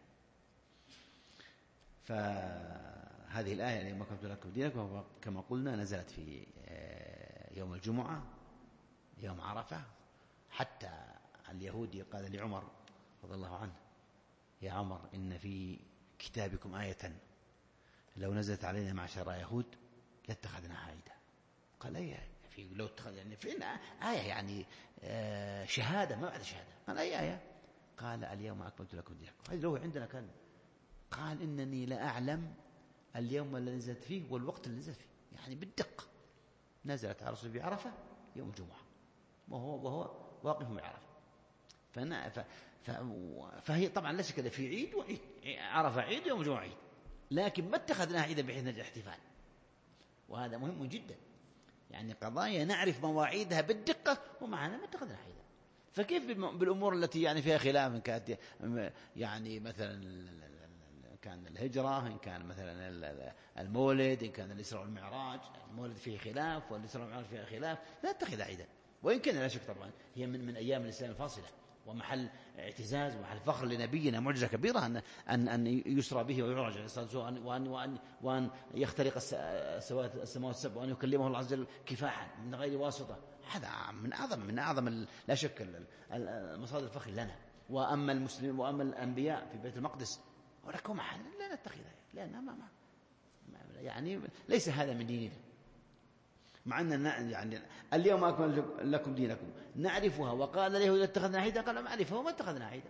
فهذه الآية اليوم أكملت لكم دينكم كما قلنا نزلت في يوم الجمعة يوم عرفة. حتى اليهودي قال لعمر رضي الله عنه: يا عمر إن في كتابكم آية لو نزلت علينا معشر يهود لاتخذنا عيدا. قال: أي في لو اتخذ يعني فين آية يعني آه شهادة ما بعد شهادة. قال: أي آية؟ قال: اليوم أكملت لكم دينكم. هذا لو عندنا كان قال: إنني لا أعلم اليوم اللي نزلت فيه والوقت اللي نزلت فيه، يعني بالدقة. نزلت على رسول في عرفة يوم الجمعة وهو وهو واقف بعرفة. فأنا ف ف فهي طبعا ليس كذا في عيد وعيد، عرفة عيد ويوم الجمعة عيد، لكن ما اتخذناها عيدا بحيث نجد احتفال. وهذا مهم جدا، يعني قضايا نعرف مواعيدها بالدقة ومعنا ما اتخذنا عيدا. فكيف بالأمور التي يعني فيها خلاف، إن كانت يعني مثلا كان الهجرة، إن كان مثلا المولد، إن كان الإسراء والمعراج. المولد فيه خلاف والإسراء والمعراج فيه خلاف، لا اتخذ عيدا. وإن كان لا شك طبعا هي من من أيام الإسلام الفاصلة ومحل اعتزاز ومحل فخر لنبينا، معجزة كبيرة أن أن أن يسرى به ويعرج وأن وأن وأن وأن يخترق السماوات السبع وأن يكلمه الله عز وجل كفاحا من غير واسطة. هذا من أعظم من أعظم لا شك المصادر الفخر لنا. وأما المسلمين وأما الأنبياء في بيت المقدس ولكم أحد لا نتخذها، لأنها ما يعني ليس هذا من ديننا. مع أن يعني اليوم أكمل لكم دينكم نعرفها، وقال اليهود اتخذنا عيدا، قال ما أعرفها وما اتخذنا عيدا.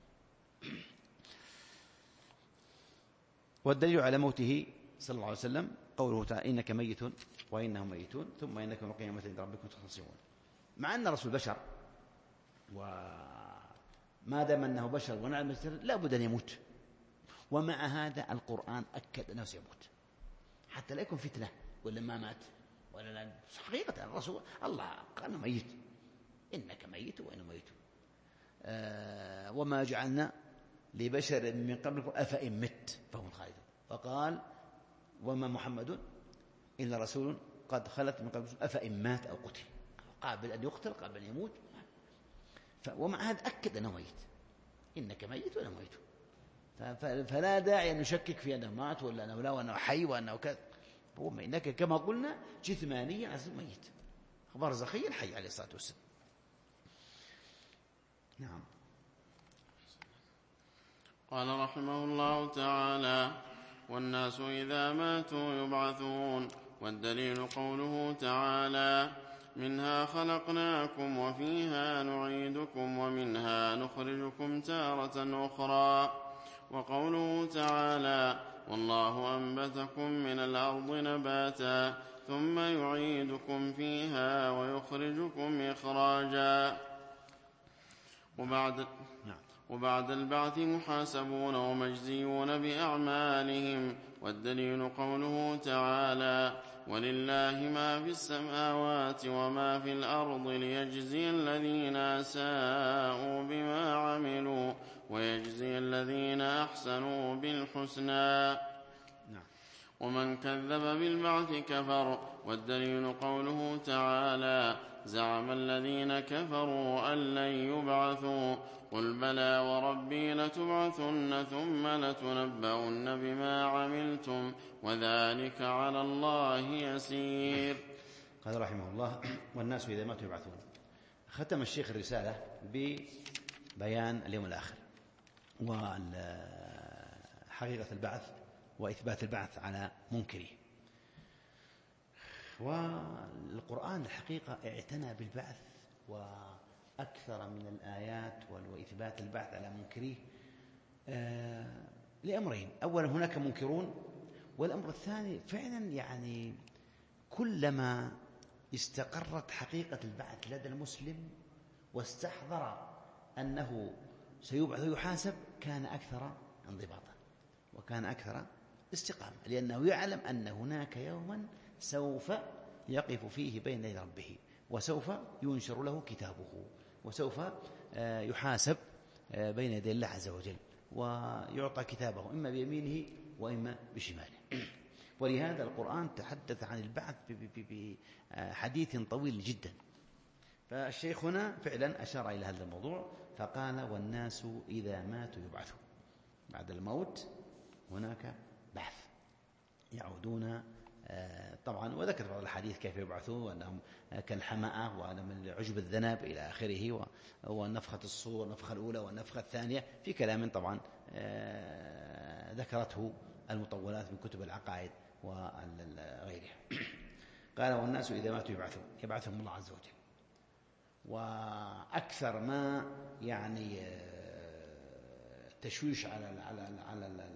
والدليل على موته صلى الله عليه وسلم قوله تعالى: إنك ميت وإنهم ميتون ثم إنكم يوم القيامة عند ربكم تختصمون. مع أن الرسول بشر، وما دام أنه بشر ونعلم بشر لا بد أن يموت، ومع هذا القرآن أكد أنه سيموت حتى لا يكون فتنة ولا ما مات ولا لا. حقيقة الرسول الله قال ميت، إنك ميت وإنهم ميتون. آه وما جعلنا لبشر من قبلكم أفإن مت فهم خالدون. وقال: وما محمد إلا رسول قد خلت من قبلكم أفإن مات أو قتل. قابل أن يقتل قابل أن يموت. ومع هذا أكد أنه ميت، إنك ميت وإنهم ميتون. فلا داعي أن نشكك في أنه مات ولا أنه لا وأنه حي وأنه كذا. هو إنك كما قلنا جثمانيا عز ميت، برزخيا حي عليه الصلاة والسلام. نعم. قال رحمه الله تعالى: والناس إذا ماتوا يبعثون. والدليل قوله تعالى: منها خلقناكم وفيها نعيدكم ومنها نخرجكم تارة أخرى. وقوله تعالى: والله أنبتكم من الأرض نباتا ثم يعيدكم فيها ويخرجكم إخراجا. وبعد, وبعد البعث محاسبون ومجزيون بأعمالهم. والدليل قوله تعالى: ولله ما في السماوات وما في الأرض ليجزي الذين أساءوا بما عملوا ويجزي الذين أحسنوا بالحسنى. ومن كذب بالبعث كفر. والدليل قوله تعالى: زعم الذين كفروا أن لن يبعثوا قل بلى وربي لتبعثن ثم لتنبؤن بما عملتم وذلك على الله يسير. قال رحمه الله: والناس إذا ماتوا يبعثون. ختم الشيخ الرسالة ببيان اليوم الآخر وحقيقة البعث وإثبات البعث على منكره. والقرآن الحقيقة اعتنى بالبعث وأكثر من الآيات وإثبات البعث على منكره لأمرين: أولا هناك منكرون، والأمر الثاني فعلا يعني كلما استقرت حقيقة البعث لدى المسلم واستحضر أنه سيبعث ويحاسب كان أكثر انضباطا وكان أكثر استقامة، لأنه يعلم أن هناك يوما سوف يقف فيه بين يدي ربه، وسوف ينشر له كتابه، وسوف يحاسب بين يدي الله عز وجل، ويعطى كتابه إما بيمينه وإما بشماله. ولهذا القرآن تحدث عن البعث بحديث طويل جدا. فالشيخ هنا فعلا أشار إلى هذا الموضوع فقال: والناس إذا ماتوا يبعثون. بعد الموت هناك بعث، يعودون طبعا، وذكر بعض الحديث كيف يبعثون، وأنهم كالحماءة ومن عجب الذنب إلى آخره، والنفخة الصور، النفخة الأولى والنفخة الثانية، في كلام طبعا ذكرته المطولات من كتب العقائد وغيرها. قال: والناس إذا ماتوا يبعثون، يبعثهم الله عز وجل. وأكثر ما يعني تشويش على على على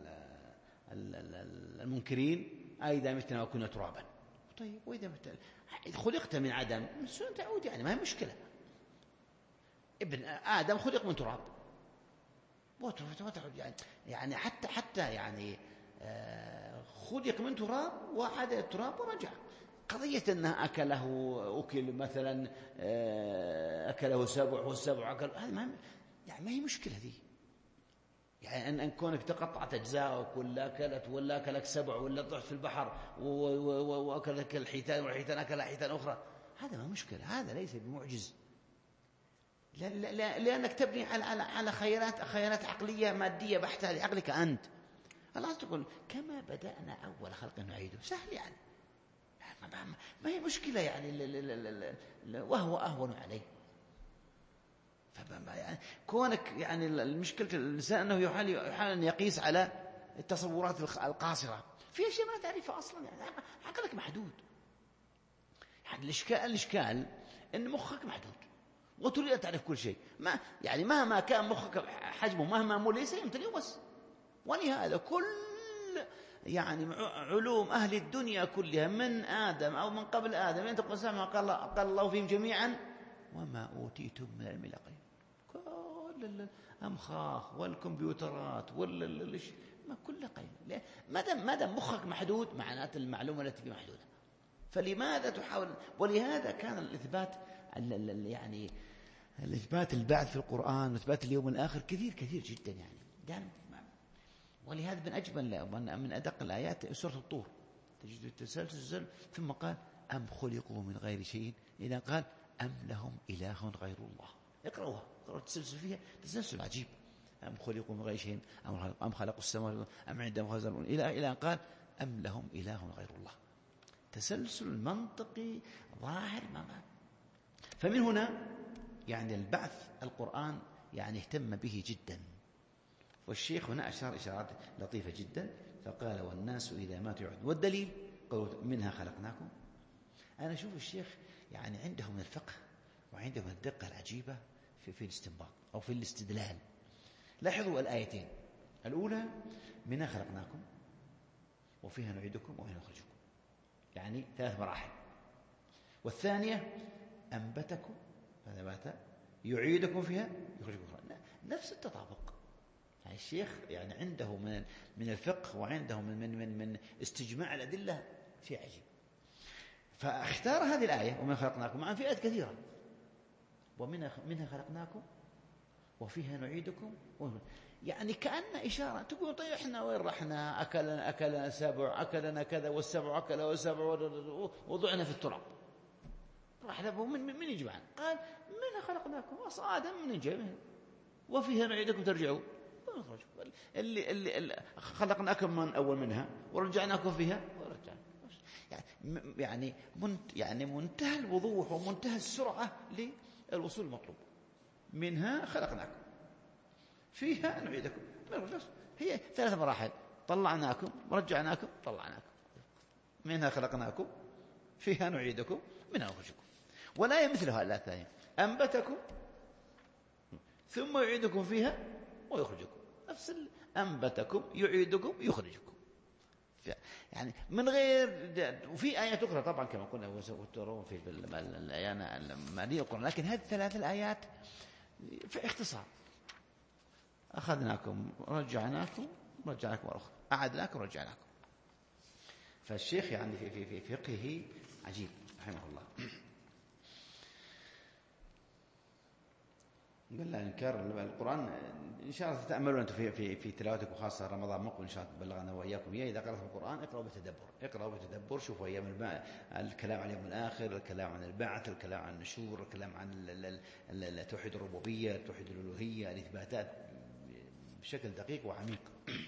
المنكرين: أئذا متنا وكنا ترابا. طيب وإذا مت خلقت من عدم شلون تعود؟ يعني ما هي مشكلة. ابن آدم خلق من تراب وتعود، يعني يعني حتى حتى يعني خلق من تراب وعاد التراب ورجع. قضية أنه أكله أكل مثلا أكله سبع والسبع أكل، هذا ما يعني ما هي مشكلة دي. يعني أن كونك تقطعت أجزاءك ولا أكلت ولا أكلك سبع ولا طحت في البحر وأكلك الحيتان والحيتان أكل حيتان أخرى، هذا ما مشكلة، هذا ليس بمعجز. لا لا لأنك تبني على على على خيارات خيارات عقلية مادية بحتة لعقلك أنت. الله تقول: كما بدأنا أول خلق نعيده. سهل يعني، ما هي مشكلة يعني، وهو أهون عليه. يعني كونك يعني المشكلة الإنسان أنه يحاول يحاول أن يقيس على التصورات القاصرة في أشياء ما تعرفها أصلا، يعني عقلك محدود. يعني الإشكال الإشكال أن مخك محدود وتريد أن تعرف كل شيء. ما يعني مهما كان مخك حجمه مهما مو ليس يمتلئ بس. ولهذا كل يعني علوم أهل الدنيا كلها من آدم أو من قبل آدم أنت قسمها قال قال الله فيهم جميعا: وما أوتيتم من العلم إلا قليلا. كل الأمخاخ والكمبيوترات ولا ما كله قليل. ما دام ما دام مخك محدود معناته المعلومة التي محدودة. فلماذا تحاول؟ ولهذا كان الإثبات يعني الإثبات البعث في القرآن وإثبات اليوم الآخر كثير كثير جدا يعني. يعني ولهذا من أجمل من أدق الآيات سورة الطور، تجد التسلسل ثم قال: أم خلقوا من غير شيء، إذا قال: أم لهم إله غير الله. اقرأوها، اقرأوا التسلسل فيها تسلسل عجيب. أم خلقوا من غير شيء أم خلقوا السماوات أم عندهم خزائن إلى إلى قال: أم لهم إله غير الله. تسلسل منطقي ظاهر ما ما. فمن هنا يعني البعث القرآن يعني اهتم به جدا. والشيخ هنا أشار إشارات لطيفة جدا فقال: والناس إذا ماتوا يعودون. والدليل قالوا: منها خلقناكم. أنا أشوف الشيخ يعني عنده من الفقه وعنده من الدقة العجيبة في, في الاستنباط أو في الاستدلال. لاحظوا الآيتين: الأولى منها خلقناكم وفيها نعيدكم ومنها نخرجكم، يعني ثلاث مراحل. والثانية أنبتكم فنبات يعيدكم فيها يخرجكم فيها. نفس التطابق. يعني الشيخ يعني عنده من من الفقه وعنده من من من, من استجماع الأدلة في عجيب. فاختار هذه الآية: ومن خلقناكم، مع فئات كثيرة. ومنها منها خلقناكم وفيها نعيدكم، يعني كأن إشارة تقول: طيب إحنا وين رحنا؟ أكلنا أكلنا سبع، أكلنا كذا والسبع أكل والسبع وضعنا في التراب. راح له من من يجمعنا؟ قال: منها خلقناكم، أصل آدم من جاء، وفيها نعيدكم ترجعوا. اللي, اللي, اللي خلقناكم من أول منها ورجعناكم فيها ورجعنا. يعني يعني منت يعني منتهى الوضوح ومنتهى السرعة للوصول المطلوب. منها خلقناكم فيها نعيدكم. هي ثلاث مراحل: طلعناكم ورجعناكم طلعناكم. منها خلقناكم فيها نعيدكم منها نخرجكم. ولا يمثلها إلا الثانية: أنبتكم ثم يعيدكم فيها ويخرجكم. أرسل أنبتكم يعيدكم يخرجكم، يعني من غير. وفي آيات أخرى طبعا كما قلنا وترون في الآيات المالية القرآن، لكن هذه الثلاث الآيات في اختصار: أخذناكم رجعناكم رجعناكم مرة أخرى، أعدناكم رجعناكم. فالشيخ يعني في في في فقهه عجيب رحمه الله. قال لا إنكار القرآن إن شاء الله تتأملون أنتم في في في تلاوتكم، خاصة رمضان مقبل إن شاء الله بلغنا وإياكم إياه. إذا قرأتم القرآن اقرأوا بتدبر، اقرأوا بتدبر، شوفوا أيام البعث، الكلام عن اليوم الآخر، الكلام عن البعث، الكلام عن النشور، الكلام عن توحيد الربوبية، توحيد الألوهية، الإثباتات بشكل دقيق وعميق.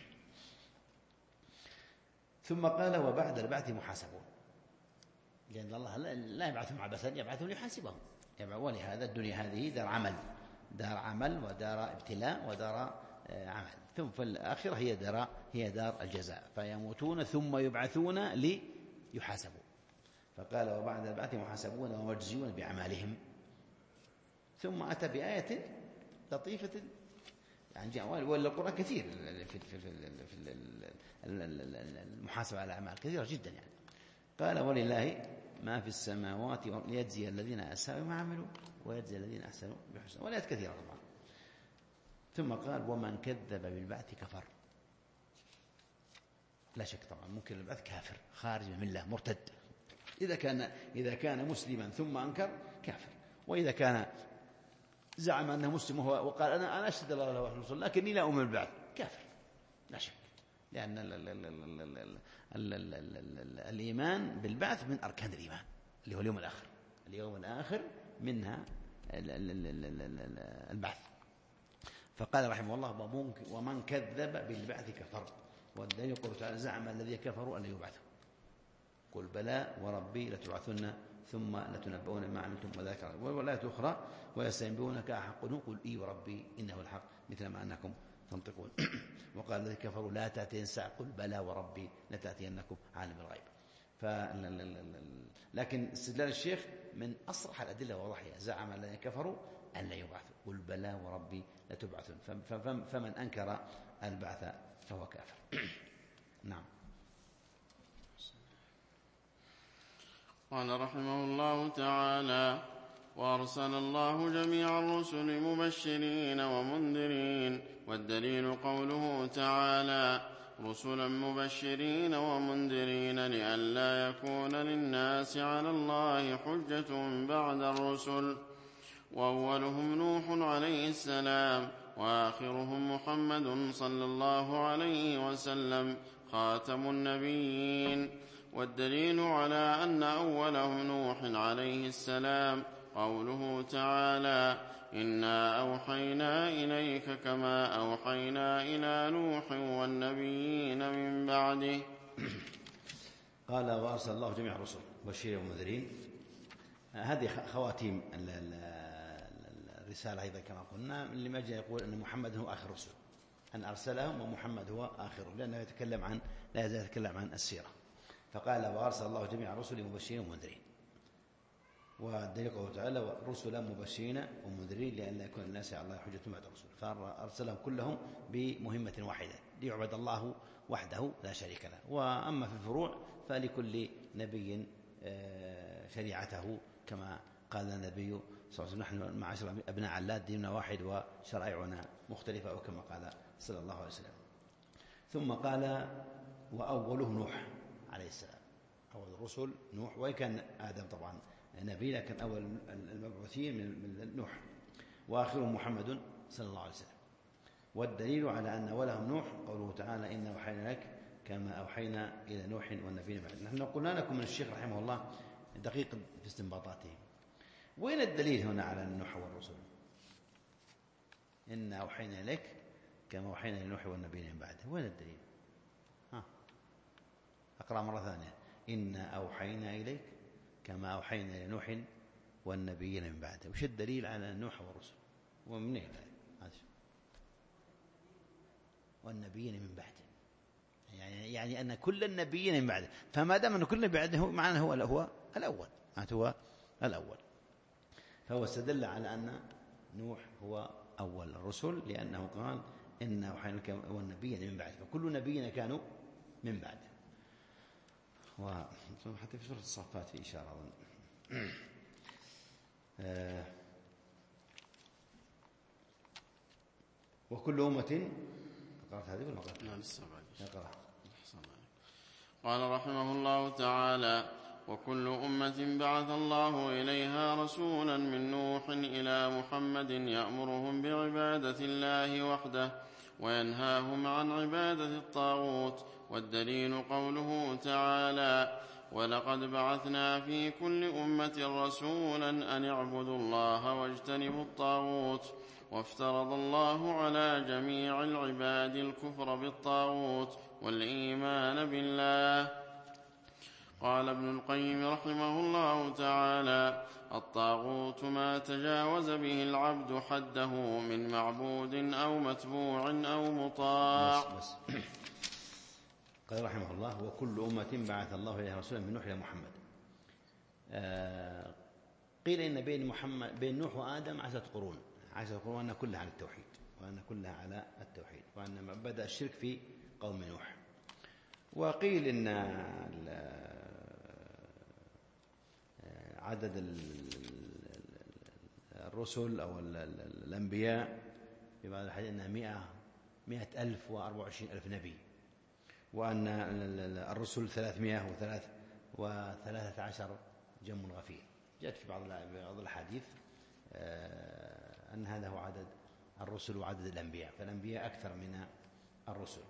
ثم قال: وبعد البعث محاسبون، لأن الله لا يبعثهم عبثا، يبعثهم ليحاسبهم. ولهذا الدنيا هذه دار عمل، دار عمل ودار ابتلاء ودار عمل، ثم في الآخرة هي دار هي دار الجزاء، فيموتون ثم يبعثون ليحاسبوا. فقال: وبعد البعث محاسبون ومجزيون بأعمالهم. ثم أتى بآية لطيفة، يعني والقرآن كثير في في المحاسبة على الأعمال كثيرة جدا يعني. قال: ولله ما في السماوات ليجزي الذين أساءوا ما عملوا ويجزي الذين أحسنوا بحسن، وآيات كثيرة طبعا. ثم قال: ومن كذب بالبعث كفر. لا شك طبعا ممكن البعث كافر خارج من الله مرتد، إذا كان إذا كان مسلما ثم أنكر كافر، وإذا كان زعم أنه مسلم وقال أنا أنا أشهد الله له وحده رسول لكني لا أؤمن بالبعث كافر لا شك، لأن ال ال ال ال ال ال ال ال ال ال الإيمان بالبعث من أركان الإيمان اللي هو اليوم الآخر. اليوم الآخر منها البعث. فقال رحمه الله: ومن كذب بالبعث كفر. والدليل قوله تعالى: زعم الذين كفروا أن يبعثوا، قل بلى وربي لتبعثن ثم لتنبؤون ما عملتم وذاك. والآية أخرى: ويستنبئونك أحق هو قل إي وربي إنه الحق مثل ما أنكم تنطقون. وقال الذين كفروا لا تأتين الساعة قل بلى وربي لتأتينكم عالم الغيب. لكن استدلال الشيخ من أصرح الأدلة ووضحها: زعم الذين كفروا أن لا يبعثوا قل بلى وربي لتبعثون. فمن أنكر البعث فهو كافر. نعم. قال رحمه الله تعالى: وأرسل الله جميع الرسل مبشرين ومنذرين. والدليل قوله تعالى: رسلا مبشرين ومنذرين لئلا يكون للناس على الله حجة بعد الرسل. وأولهم نوح عليه السلام، وآخرهم محمد صلى الله عليه وسلم خاتم النبيين. والدليل على أن أولهم نوح عليه السلام قوله تعالى: إنا أوحينا إليك كما أوحينا إلى نوح والنبيين من بعده. قال: وأرسل الله جميع الرسل مبشرين ومنذرين. هذه خواتيم الرسالة أيضا كما قلنا، لما جاء يقول أن محمد هو آخر الرسل، أن أرسلهم ومحمد هو آخرهم، لأنه يتكلم عن لا يزال يتكلم عن السيرة. فقال: وأرسل الله جميع الرسل مبشرين ومنذرين. والدليل قوله تعالى: رسلا مبشرين ومنذرين لأن لا يكون الناس على الله حجة بعد الرسل. فأرسلهم كلهم بمهمة واحدة: ليعبد الله وحده لا شريك له. وأما في الفروع فلكل نبي شريعته، كما قال النبي صلى الله عليه وسلم: نحن معاشر أبناء علات ديننا واحد وشرائعنا مختلفة، وكما قال صلى الله عليه وسلم. ثم قال: وأوله نوح عليه السلام. أول الرسل نوح، وإن كان آدم طبعا نبي، لكن أول المبعوثين من نوح. وآخرهم محمد صلى الله عليه وسلم. والدليل على أن أولهم نوح قوله تعالى: إنا أوحينا لك كما أوحينا إلى نوح والنبيين بعد. نحن قلنا لكم من الشيخ رحمه الله دقيق في استنباطاته. وين الدليل هنا على نوح والرسل؟ إنا أوحينا لك كما أوحينا إلى نوح والنبيين بعده. وين الدليل؟ ها أقرأ مرة ثانية: إنا أوحينا إليك كما أوحينا إلى نوح والنبيين من بعده. وش الدليل على نوح والرسل؟ ومن أين هذا؟ والنبيين من بعده، يعني يعني أن كل النبيين من بعده. فما دام أن كل بعده معناه هو هو الأول، هو الأول. فهو استدل على أن نوح هو أول الرسل، لأنه قال: إنا أوحينا إليك والنبيين من بعد، فكل نبينا كانوا من بعده. وحتى في سورة الصفات في إشارة أظن. آه وكل أمة قرأت هذه ولا قرأت؟ لا لسه بعد. نقرأ. قال رحمه الله تعالى: وكل أمة بعث الله إليها رسولا من نوح إلى محمد يأمرهم بعبادة الله وحده وينهاهم عن عبادة الطاغوت. والدليل قوله تعالى: ولقد بعثنا في كل أمة رسولا أن اعبدوا الله واجتنبوا الطاغوت. وافترض الله على جميع العباد الكفر بالطاغوت والإيمان بالله. قال ابن القيم رحمه الله تعالى: الطاغوت ما تجاوز به العبد حده من معبود أو متبوع أو مطاع. بس بس. قال رحمه الله: وكل أمة بعث الله إليها رسولا من نوح إلى محمد. آه قيل إن بين محمد بين نوح وآدم عشرة قرون، عشرة قرون، وأن كلها على التوحيد، وأن كلها على التوحيد، وأن بدأ الشرك في قوم نوح. وقيل إن عدد الرسل أو الأنبياء في بعض الحديث أنها مئة مئة ألف وأربعة وعشرين ألف نبي، وأن الرسل ثلاثمائة وثلاث وثلاثة عشر جم غفير. جاءت في بعض الحديث أن هذا هو عدد الرسل وعدد الأنبياء، فالأنبياء أكثر من الرسل.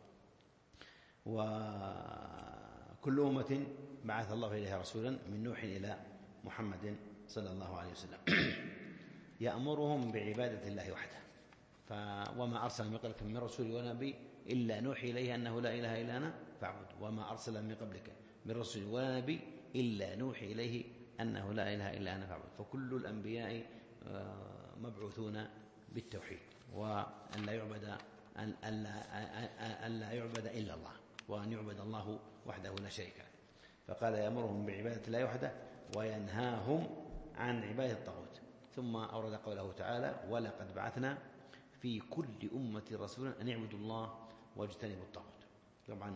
وكل أمة بعث الله إليها رسولا من نوح إلى محمد صلى الله عليه وسلم يأمرهم بعبادة الله وحده. وما أرسل من قبلك من رسول ونبي إلا نوحي إليه أنه لا إله إلا أنا فاعبد. وما أرسل من قبلك من رسول ولا نبي إلا نوحي إليه أنه لا إله إلا أنا فاعبد. فكل الأنبياء مبعوثون بالتوحيد، وأن لا يعبد أن أن لا يعبد إلا الله، وأن يعبد الله وحده لا شريك له. فقال: يأمرهم بعبادة الله وحده وينهاهم عن عبادة الطاغوت. ثم أورد قوله تعالى: ولقد بعثنا في كل أمة رسولا أن يعبدوا الله واجتنبوا الطاغوت. طبعا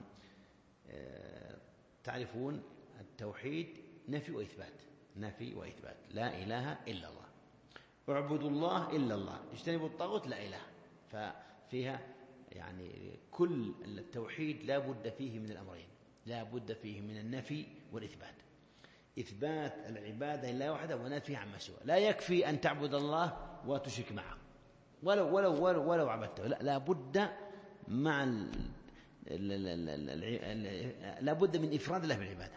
تعرفون التوحيد نفي وإثبات، نفي وإثبات، لا إله إلا الله، اعبدوا الله إلا الله، اجتنبوا الطاغوت لا إله. ففيها يعني كل التوحيد لا بد فيه من الأمرين، لا بد فيه من النفي والإثبات. إثبات العبادة لله وحده ونفي عما سواه. لا يكفي أن تعبد الله وتشرك معه ولو ولو ولو, ولو عبدته، لا, لا بد مع ال ال ال ال ال لا بد من إفراد الله بالعبادة.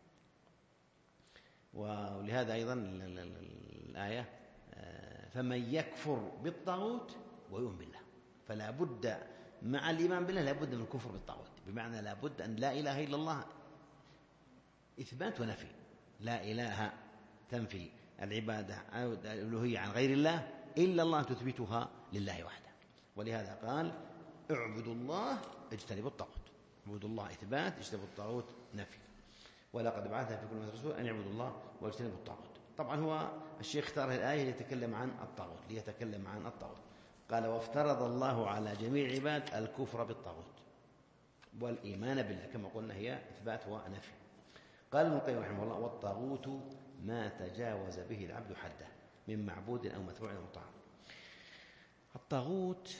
ولهذا أيضا الآية: فمن يكفر بالطاغوت ويؤمن بالله. فلا بد مع الإيمان بالله لا بد من الكفر بالطاغوت، بمعنى لا بد أن لا إله إلا الله إثبات ونفي. لا إله تنفي العبادة أو الألوهية عن غير الله، إلا الله تثبتها لله وحده. ولهذا قال: اعبدوا الله اجتنبوا الطاغوت. اعبدوا الله إثبات، اجتنبوا الطاغوت نفي. ولقد بعثنا في كل أمة رسولا أن يعبدوا الله واجتنبوا الطاغوت. طبعا هو الشيخ اختار الآية ليتكلم عن الطاغوت، ليتكلم عن الطاغوت. قال: وافترض الله على جميع العباد الكفر بالطاغوت والإيمان بالله، كما قلنا هي إثبات ونفي. قال ابن القيم رحمه الله: والطاغوت ما تجاوز به العبد حده من معبود أو متبوع أو مطاع. الطاغوت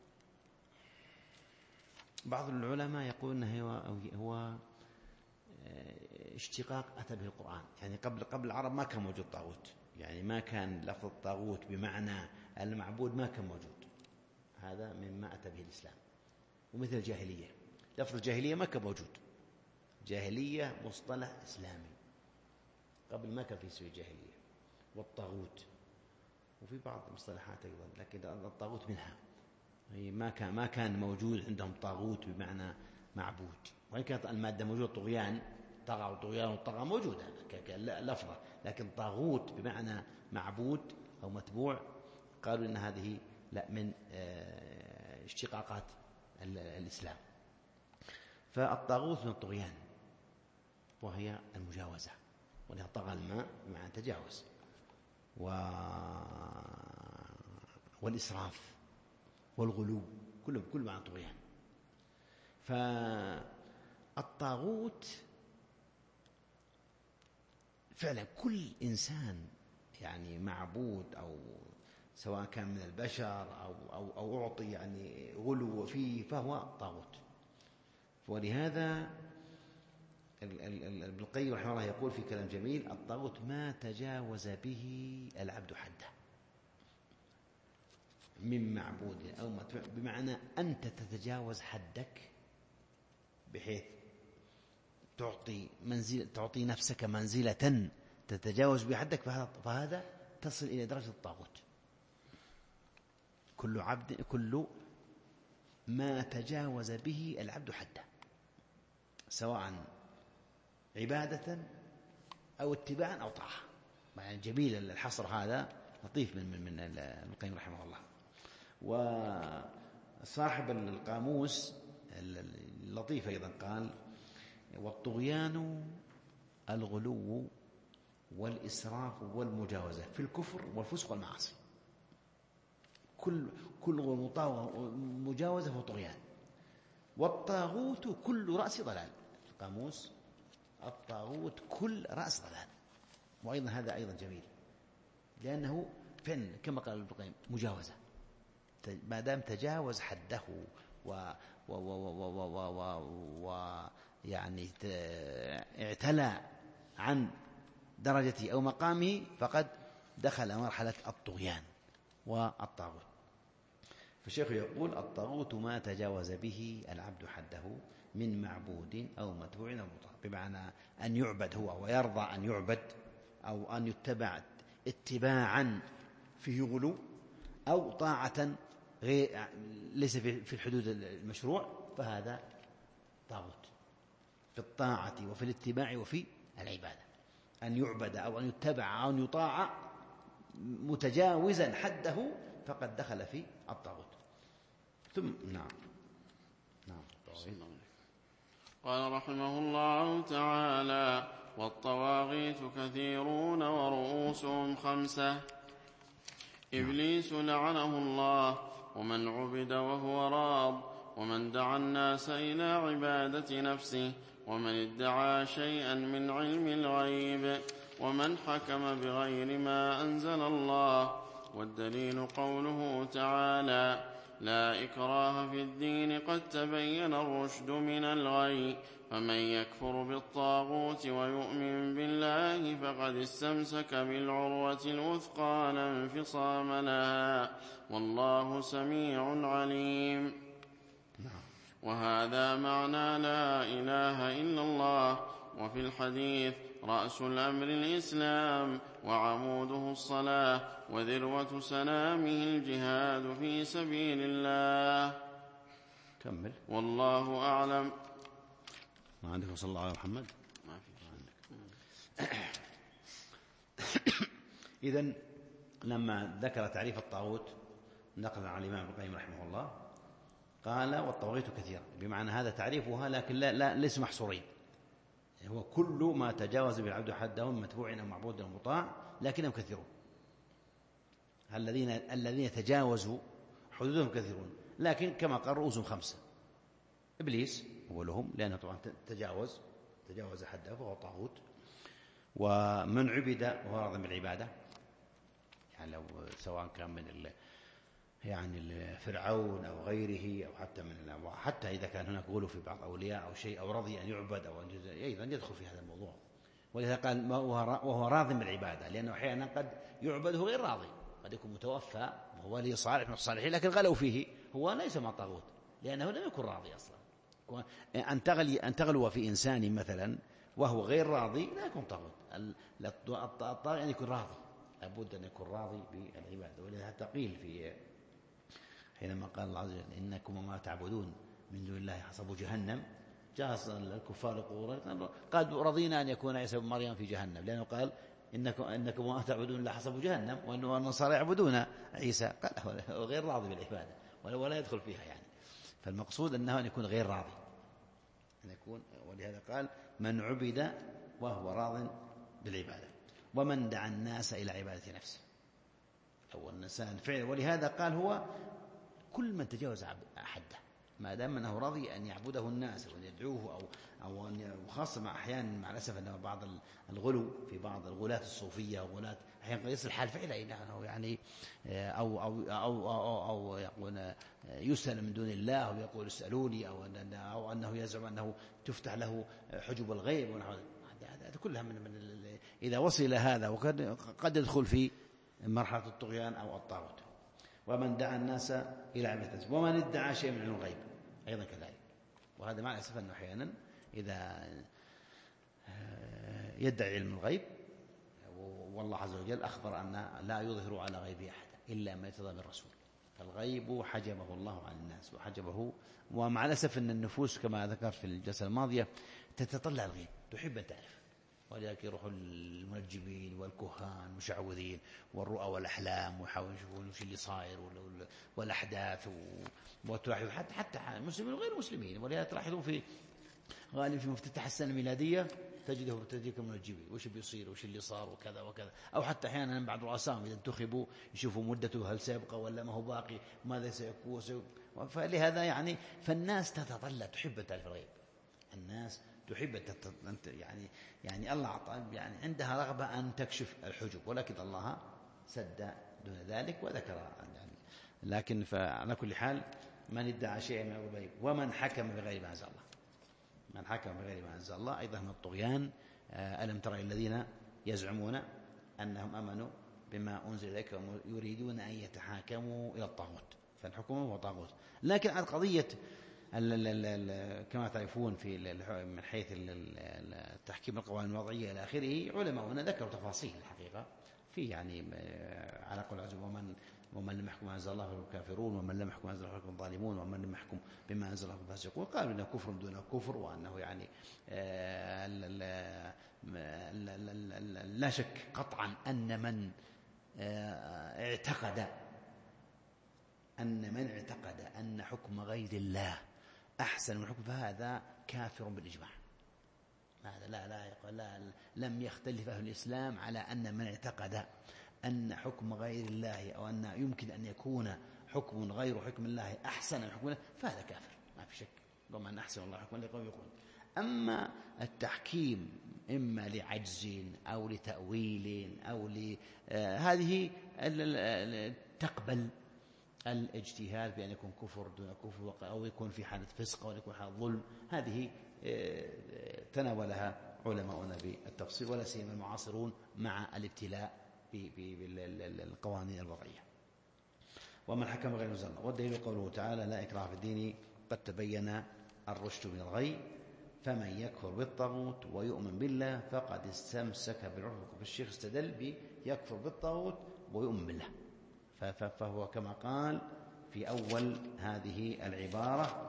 بعض العلماء يقول أنه هو اشتقاق أتى به القرآن. يعني قبل قبل العرب ما كان موجود طاغوت، يعني ما كان لفظ الطاغوت بمعنى المعبود ما كان موجود. هذا مما أتى به الإسلام. ومثل الجاهلية، لفظ الجاهلية ما كان موجود. جاهلية مصطلح إسلامي، قبل ما كان في اسم الجاهلية. والطاغوت وفي بعض المصطلحات أيضا، لكن الطاغوت منها. ما كان ما كان موجود عندهم طاغوت بمعنى معبود، وإن كانت المادة موجودة طغيان، طغى وطغيان وطغى موجودة كلفظة، لكن طاغوت بمعنى معبود أو متبوع قالوا إن هذه لا من اشتقاقات الإسلام. فالطاغوت من الطغيان وهي المجاوزة، ولها طغى الماء بمعنى تجاوز، و... والإسراف والغلو كله بكل معنى طغيان. فالطاغوت فعلا كل إنسان يعني معبود، أو سواء كان من البشر أو, أو, أو أعطي يعني غلو فيه، فهو طاغوت. ولهذا ابن القيم رحمه الله يقول في كلام جميل: الطاغوت ما تجاوز به العبد حده من معبود أو مدفوع. بمعنى أنت تتجاوز حدك بحيث تعطي منزل تعطي نفسك منزلة تتجاوز بحدك، فهذا تصل إلى درجة الطاغوت. كل عبد كل ما تجاوز به العبد حده، سواء عبادة أو اتباعا أو طاعة. يعني جميل الحصر هذا، لطيف من من ابن القيم رحمه الله. وصاحب القاموس اللطيف أيضا قال: والطغيان الغلو والإسراف والمجاوزة في الكفر والفسق والمعاصي. كل كل مجاوزة هو طغيان. والطاغوت كل رأس ضلال. القاموس: الطاغوت كل رأس ضلال. وأيضا هذا أيضا جميل، لأنه فعلا كما قال ابن القيم مجاوزة، ما دام تجاوز حده و و و و و و و يعني اعتلى عن درجته أو مقامه، فقد دخل مرحلة الطغيان والطاغوت. فالشيخ يقول: الطاغوت ما تجاوز به العبد حده من معبود أو متبوع أو مطاع. بمعنى أن يعبد هو ويرضى أن يعبد، أو أن يتبع اتباعا فيه غلو، أو طاعة غير ليس في الحدود المشروع، فهذا طاغوت في الطاعة وفي الاتباع وفي العبادة. أن يعبد أو أن يتبع أو أن يطاع متجاوزا حده، فقد دخل في الطاغوت. ثم نعم نعم قال رحمه الله تعالى: والطواغيت كثيرون ورؤوسهم خمسة. إبليس لعنه الله، ومن عبد وهو راض، ومن دعا الناس إلى عبادة نفسه، ومن ادعى شيئا من علم الغيب، ومن حكم بغير ما أنزل الله. والدليل قوله تعالى: لا إكراه في الدين قد تبين الرشد من الغي، فمن يكفر بالطاغوت ويؤمن بالله فقد استمسك بالعروة الوثقى لا انفصام لها، والله سميع عليم. وهذا معنى لا إله إلا الله. وفي الحديث: رأس الأمر الإسلام، وعموده الصلاة، وذروة سنامه الجهاد في سبيل الله. كمل. والله أعلم. ما عندك صلى الله عليه محمد؟ ما في عندك. إذن لما ذكر تعريف الطاغوت نقل عن الإمام ابن القيم رحمه الله قال: والطواغيت كثيرة، بمعنى هذا تعريفها، لكن لا, لا ليس محصورين. هو كل ما تجاوز بالعبد حده من متبوع أو معبود أو مطاع، لكنهم كثيرون. الذين الذين تجاوزوا حدودهم كثيرون، لكن كما قال رؤوسهم خمسة. إبليس أولهم، لأنه طبعا تجاوز تجاوز حده فهو طاغوت. ومن عبد وهو راض بالعبادة، يعني لو سواء كان من ال يعني فرعون أو غيره، أو حتى من حتى إذا كان هناك غلو في بعض أولياء أو شيء، أو رضي أن يعبد أو أن أيضا يدخل في هذا الموضوع. ولذا قال وهو راض بالعبادة، لأنه أحيانا قد يعبد غير راضي، قد يكون متوفى وهو ولي صالح من الصالحين، لكن غلوا فيه، هو ليس مع طاغوت، لأنه لم يكن راضي أصلا. أن تغلي أن تغلو في إنسان مثلا وهو غير راضي لا يكون طاغوت. الطاغي أن يكون راضي، لابد أن يكون راضي بالعبادة. ولذا قيل في حينما قال الله عز وجل: إنكم وما تعبدون من دون الله حصب جهنم، جاء الكفار قورا قالوا رضينا أن يكون عيسى بن مريم في جهنم، لأنه قال إنكم, إنكم وما تعبدون لا حصب جهنم، وأن النصارى يعبدون عيسى، قال هو غير راضي بالعبادة ولا يدخل فيها يعني. فالمقصود أنه أن يكون غير راضي، أن يكون. ولهذا قال: من عبد وهو راض بالعبادة، ومن دعا الناس إلى عبادة نفسه، أو الإنسان فعل. ولهذا قال: هو كل من تجاوز حده ما دام أنه رضي أن يعبده الناس أو أن يدعوه أو أو أن وخاصة مع أحيانا مع الأسف أن بعض الغلو في بعض الغلاة الصوفية وغلاة أحيانا قد يصل الحال فعلا إلى أنه يعني أو أو أو أو, أو يقول يسأل من دون الله أو يقول اسألوني أو أن أو أنه يزعم أنه تفتح له حجب الغيب ونحو هذا كلها من, من إذا وصل إلى هذا وقد قد يدخل في مرحلة الطغيان أو الطاغوت. ومن دعا الناس إلى عبادته ومن ادعى شيء من الغيب أيضا كذلك. وهذا مع الأسف أنه أحيانا إذا يدعي علم الغيب والله عز وجل أخبر أن لا يظهر على غيبه أحد إلا ما يرتضى من الرسول، فالغيب حجبه الله عن الناس وحجبه. ومع الأسف أن النفوس كما ذكرت في الجلسة الماضية تتطلع الغيب، تحب أن تعرف، ولذلك يروح المنجمين والكهان المشعوذين والرؤى والأحلام ويحاولون يشوفون وش اللي صاير والأحداث وتلاحظ حتى حتى مسلمين وغير مسلمين. ولذلك تلاحظون في غالبا في مفتتح السنة الميلادية تجده بتدريك المنجمين وش بيصير وش اللي صار وكذا وكذا. أو حتى أحيانا بعض رؤسائهم إذا انتخبوا يشوفوا مدته هل سيبقى ولا ما هو باقي ماذا سيكون. فلهذا يعني فالناس تتطلع تحب تعرف الغيب، الناس تحب يعني يعني الله يعني عندها رغبة أن تكشف الحجب، ولكن الله سد دون ذلك وذكر يعني. لكن فعلى كل حال من ادعى شيئا من الغيب ومن حكم بغير ما أنزل الله، من حكم بغير ما أنزل الله أيضا من الطغيان. ألم ترى الذين يزعمون أنهم آمنوا بما أنزل إليك يريدون أن يتحاكموا إلى الطاغوت فالحكم هو طاغوت. لكن عن قضية كما تعرفون في من حيث التحكيم القوانين الوضعية إلى آخره علماء هنا ذكروا تفاصيل الحقيقة في يعني على قول عز ومن ومن لم يحكم ما أنزل الله فهم الكافرون ومن لم يحكم ما أنزل الله فهم الظالمون ومن لم يحكم بما أنزل الله فهم الفاسقون. قالوا إنه كفر دون كفر وأنه يعني لا شك قطعا أن من اعتقد أن من اعتقد أن حكم غير الله أحسن من حكم فهذا كافر بالإجماع. هذا لا لا يقول لا لم يختلف أهل الإسلام على أن من اعتقد أن حكم غير الله أو أن يمكن أن يكون حكم غير حكم الله أحسن من حكم الله فهذا كافر ما في شك. رغم أن أحسن الله حكم الله يقول يقول أما التحكيم إما لعجز أو لتأويل أو لهذه تقبل الاجتهاد بأن يكون كفر دون كفر أو يكون في حالة فسق أو يكون حالة ظلم. هذه تناولها علماؤنا بالتفصيل ولا سيما المعاصرون مع الابتلاء بالقوانين الوضعية. ومن حكم غير مزمر. والدليل قوله تعالى لا إكراه في الدين قد تبين الرشد من الغي فمن يكفر بالطاغوت ويؤمن بالله فقد استمسك بالعروة. فالشيخ استدل بيكفر بالطاغوت ويؤمن بالله فهو كما قال في أول هذه العبارة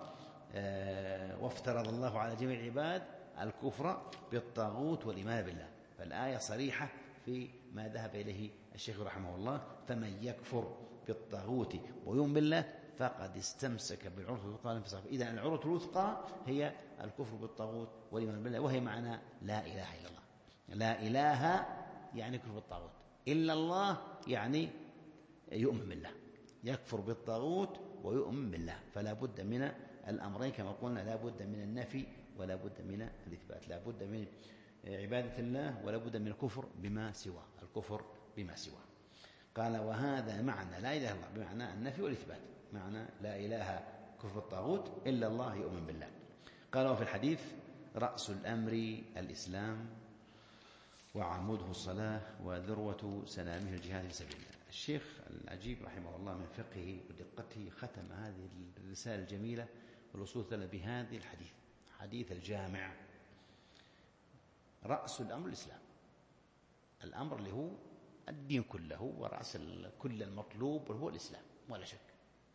وافترض الله على جميع العباد الكفر بالطاغوت والإيمان بالله. فالآية صريحة في ما ذهب إليه الشيخ رحمه الله فمن يكفر بالطاغوت ويؤمن بالله فقد استمسك بالعروة الوثقى لا انفصام. إذن العروة الوثقى هي الكفر بالطاغوت والإيمان بالله وهي معنى لا إله إلا الله. لا إله يعني كفر بالطاغوت، إلا الله يعني يؤمن بالله، يكفر بالطاغوت ويؤمن بالله. فلا بد من الأمرين كما قلنا، لا بد من النفي ولا بد من الإثبات، لا بد من عبادة الله ولا بد من الكفر بما سواه، الكفر بما سواه. قال وهذا معنى لا إله إلا الله بمعنى النفي والإثبات، معنى لا إله كفر الطاغوت إلا الله يؤمن بالله. قال وفي الحديث رأس الأمر الإسلام وعموده الصلاة وذروة سنامه الجهاد في سبيل الله. الشيخ العجيب رحمه الله من فقهه ودقته ختم هذه الرسالة الجميلة والوصول بهذه الحديث حديث الجامع. رأس الأمر الإسلام، الأمر اللي هو الدين كله ورأس كل المطلوب هو الإسلام ولا شك،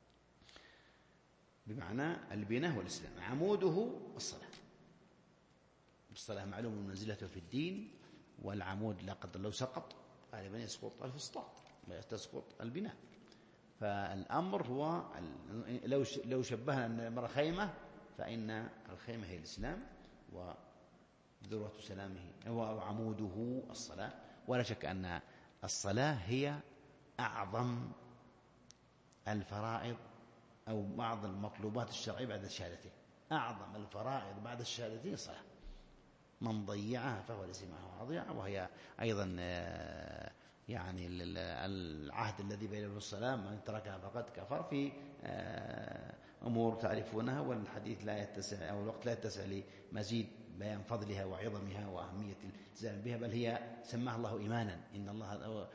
بمعنى البناء والإسلام. عموده الصلاة، الصلاة معلوم منزلته في الدين، والعمود لا قدر لو سقط غالبا يسقط الفسطاط ويسقط البناء. فالأمر هو لو لو شبهنا الأمر خيمة فإن الخيمة هي الإسلام وذروة سلامه وعموده الصلاة. ولا شك أن الصلاة هي أعظم الفرائض أو بعض المطلوبات الشرعية بعد الشهادتين. أعظم الفرائض بعد الشهادتين الصلاة، من ضيعها فهو ليس معه أضيع. وهي أيضا يعني العهد الذي بينه الصلاة من تركها فقد كفر، في أمور تعرفونها، والحديث لا يتسع أو الوقت لا يتسع لمزيد بيان فضلها وعظمها وأهمية الالتزام بها، بل هي سماها الله إيمانا. إن الله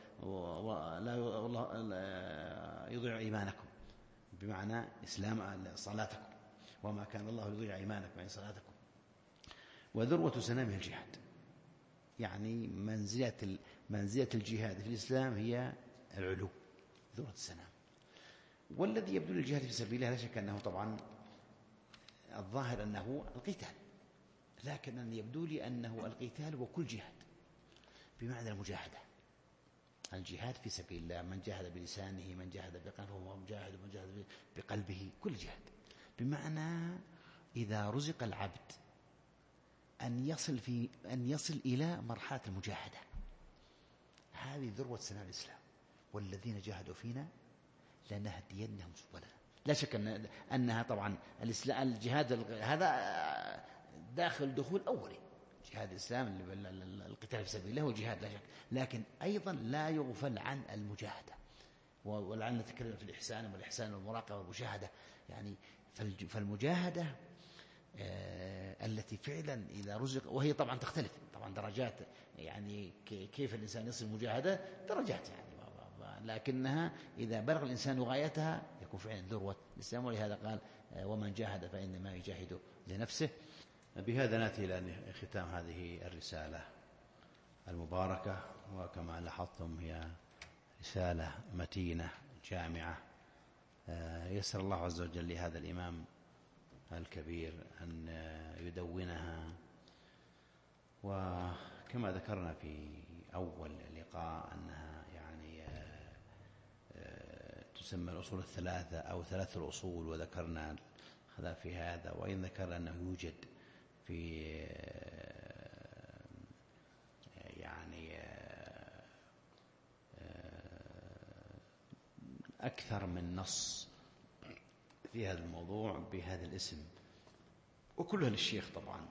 لا يضيع إيمانكم، بمعنى إسلام صلاتكم، وما كان الله يضيع إيمانكم يعني صلاتكم. وذروة سنامه الجهاد، يعني منزلة منزلة الجهاد في الإسلام هي العلو، ذروة السنام. والذي يبدو للجهاد في سبيل الله لا شك أنه طبعا الظاهر أنه القتال، لكن أن يبدو لي أنه القتال وكل جهاد، بمعنى المجاهدة. الجهاد في سبيل الله، من جاهد بلسانه، من جاهد بقلبه، ومن جاهد ومن جاهد بقلبه، كل جهاد. بمعنى إذا رزق العبد أن يصل في أن يصل إلى مرحلة المجاهدة، هذه ذروة سنام الإسلام. والذين جاهدوا فينا لنهدينهم سبلنا. لا شك أن أنها طبعا الإسلام الجهاد هذا داخل دخول أولي، جهاد الإسلام القتال في سبيل الله والجهاد لا شك، لكن أيضا لا يغفل عن المجاهدة. ولعلنا نتكلم في الإحسان والإحسان والمراقبة والمشاهدة، يعني فالمجاهدة آه التي فعلا إذا رزق، وهي طبعا تختلف طبعا درجات، يعني كيف الإنسان يصل المجاهدة درجات يعني، لكنها إذا بلغ الإنسان غايتها يكون فعلا ذروة الإسلام. ولهذا قال آه ومن جاهد فإنما يجاهد لنفسه. بهذا نأتي إلى ختام هذه الرسالة المباركة، وكما لاحظتم هي رسالة متينة جامعة، آه يسر الله عز وجل لهذا الإمام الكبير أن يدونها. وكما ذكرنا في أول لقاء أنها يعني تسمى الأصول الثلاثة أو ثلاث الأصول، وذكرنا الخلاف في هذا، وإن ذكرنا أنه يوجد في يعني أكثر من نص في هذا الموضوع بهذا الاسم، وكلها للشيخ طبعا،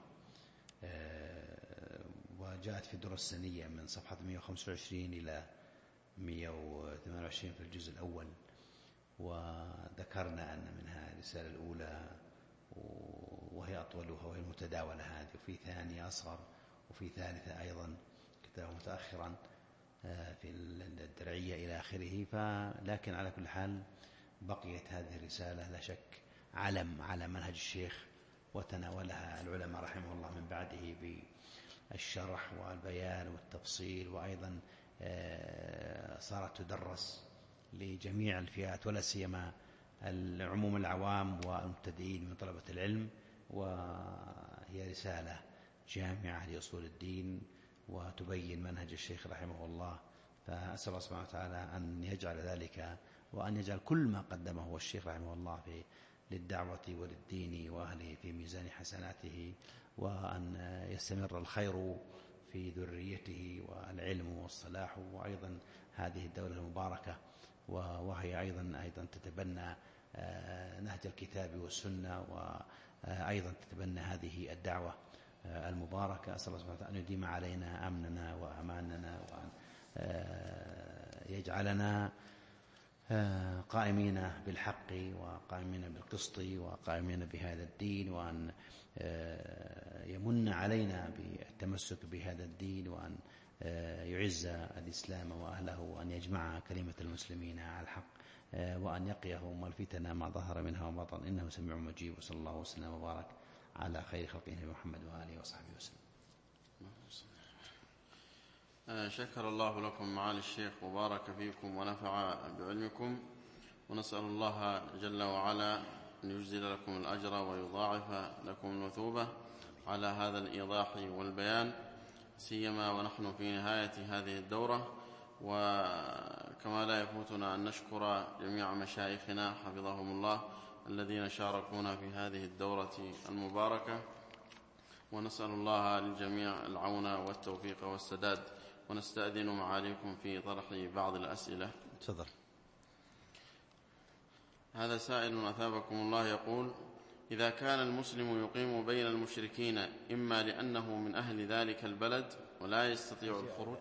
وجاءت في الدرة السنية من صفحة مئة وخمسة وعشرين إلى مئة وثمانية وعشرين في الجزء الأول. وذكرنا أن منها الرسالة الأولى وهي أطولها وهي المتداولة هذه، وفي ثانية أصغر، وفي ثالثة أيضا كتاب متأخرا في الدرعية إلى آخره. فلكن على كل حال بقيت هذه الرسالة لا شك علم على منهج الشيخ، وتناولها العلماء رحمه الله من بعده بالشرح والبيان والتفصيل، وأيضا صارت تدرس لجميع الفئات ولا سيما العموم العوام والمبتدئين من طلبة العلم. وهي رسالة جامعة لأصول الدين وتبين منهج الشيخ رحمه الله. فأسأل الله سبحانه وتعالى أن يجعل ذلك، وأن يجعل كل ما قدمه الشيخ رحمه الله في للدعوة وللدين وأهله في ميزان حسناته، وأن يستمر الخير في ذريته والعلم والصلاح، وأيضا هذه الدولة المباركة، وهي أيضا أيضا تتبنى نهج الكتاب والسنة، وأيضا تتبنى هذه الدعوة المباركة. أسأل الله سبحانه وتعالى أن يديم علينا أمننا وأماننا، وأن يجعلنا قائمين بالحق وقائمين بالقسط وقائمين بهذا الدين، وأن يمن علينا بالتمسك بهذا الدين، وأن يعز الإسلام وأهله، وأن يجمع كلمة المسلمين على الحق، وأن يقيهم الفتن ما ظهر منها وبطن، إنه سميع مجيب. وصلى الله وسلم وبارك على خير خلقه محمد وآله وصحبه وسلم. شكر الله لكم معالي الشيخ وبارك فيكم ونفع بعلمكم، ونسأل الله جل وعلا أن يجزل لكم الأجر ويضاعف لكم المثوبة على هذا الإيضاح والبيان، سيما ونحن في نهاية هذه الدورة. وكما لا يفوتنا أن نشكر جميع مشايخنا حفظهم الله الذين شاركونا في هذه الدورة المباركة، ونسأل الله للجميع العون والتوفيق والسداد. ونستأذن معاليكم في طرح بعض الأسئلة. تفضل. هذا سائل أثابكم الله يقول: إذا كان المسلم يقيم بين المشركين إما لأنه من أهل ذلك البلد ولا يستطيع الخروج.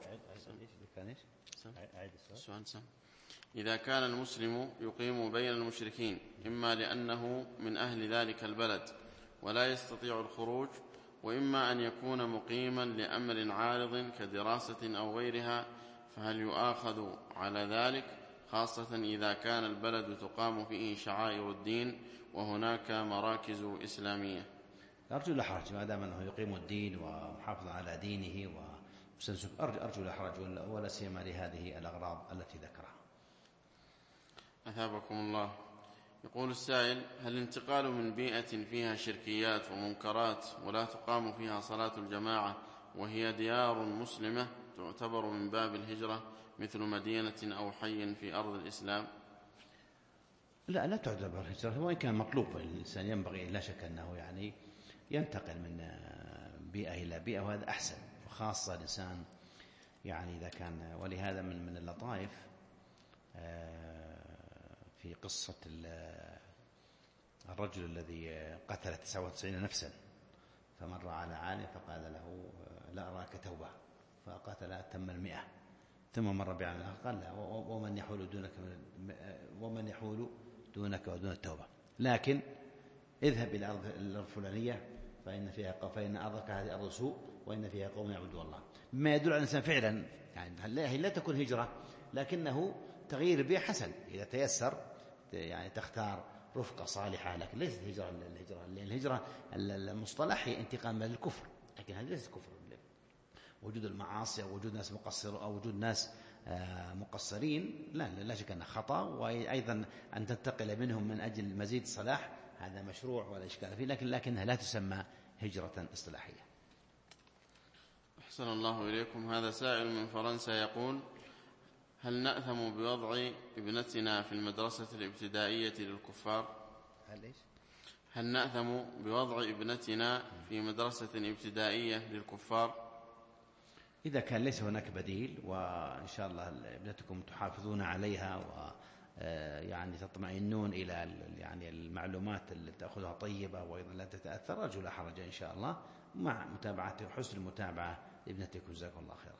إذا كان المسلم يقيم بين المشركين إما لأنه من أهل ذلك البلد ولا يستطيع الخروج، وإما أن يكون مقيما لأمر عارض كدراسة أو غيرها، فهل يؤاخذ على ذلك، خاصة إذا كان البلد تقام فيه شعائر الدين وهناك مراكز إسلامية؟ أرجو لا حرج ما دام أنه يقيم الدين ومحافظ على دينه ومستمسك، أرجو لا حرج، ولا سيما لهذه الأغراض التي ذكرها. أثابكم الله. يقول السائل: هل الانتقال من بيئة فيها شركيات ومنكرات ولا تقام فيها صلاة الجماعة وهي ديار مسلمة تعتبر من باب الهجرة مثل مدينة أو حي في أرض الإسلام؟ لا لا تعتبر هجرة، وإن كان مطلوب الإنسان ينبغي لا شك أنه يعني ينتقل من بيئة إلى بيئة، وهذا أحسن، وخاصة الإنسان يعني إذا كان. ولهذا من من اللطائف في قصة الرجل الذي قتل تسعة وتسعين نفسا، فمر على عالم فقال له: لا أراك توبة، فقتل تم المئة، ثم مر بعالم قال: لا، ومن يحول دونك ومن يحول دونك ودون التوبة، لكن اذهب إلى الأرض الفلانية فإن فيها فإن أرضك هذه أرض سوء وإن فيها قوم يعبدون الله، ما يدل على الإنسان فعلا يعني هي لا تكون هجرة، لكنه تغيير بيئة حسن إذا تيسر، يعني تختار رفقة صالحة، لكن ليست هجرة. الهجرة الهجرة المصطلح هي انتقال من الكفر، لكن هذا ليس كفر. وجود المعاصي أو وجود ناس مقصر أو وجود ناس مقصرين لا لا شك أنه خطأ، وأيضا أن تنتقل منهم من أجل مزيد صلاح هذا مشروع ولا إشكال فيه، لكن لكنها لا تسمى هجرة اصطلاحية. أحسن الله إليكم. هذا سائل من فرنسا يقول: هل نأثم بوضع ابنتنا في المدرسة الابتدائية للكفار؟ هل إيش؟ هل نأثم بوضع ابنتنا في مدرسة ابتدائية للكفار؟ إذا كان ليس هناك بديل، وإن شاء الله ابنتكم تحافظون عليها و يعني تطمئنون إلى يعني المعلومات اللي تأخذها طيبة وأيضا لا تتأثر، رجل لا حرج إن شاء الله، مع متابعة حسن المتابعة لابنتكم. جزاكم الله خيرا.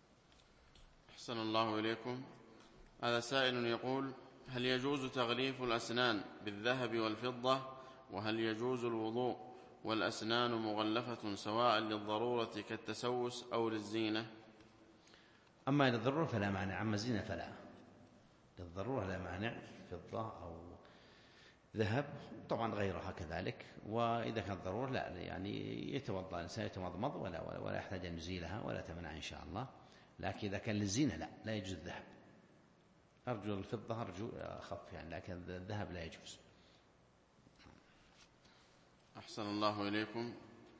أحسن الله إليكم. هذا سائل يقول: هل يجوز تغليف الأسنان بالذهب والفضة؟ وهل يجوز الوضوء والأسنان مغلفة سواء للضرورة كالتسوس أو للزينة؟ أما للضرورة فلا مانع، أما الزينة فلا. للضرورة لا مانع، فضة أو ذهب، طبعا غيرها كذلك. وإذا كانت ضرورة لا، يعني يتوضأ الإنسان يتمضمض ولا, ولا يحتاج أن يزيلها ولا تمنع إن شاء الله. لكن إذا كان للزينة لا لا يجوز الذهب. أرجو الفضة، أرجو أخف يعني، لكن الذهب لا يجوز. أحسن الله إليكم.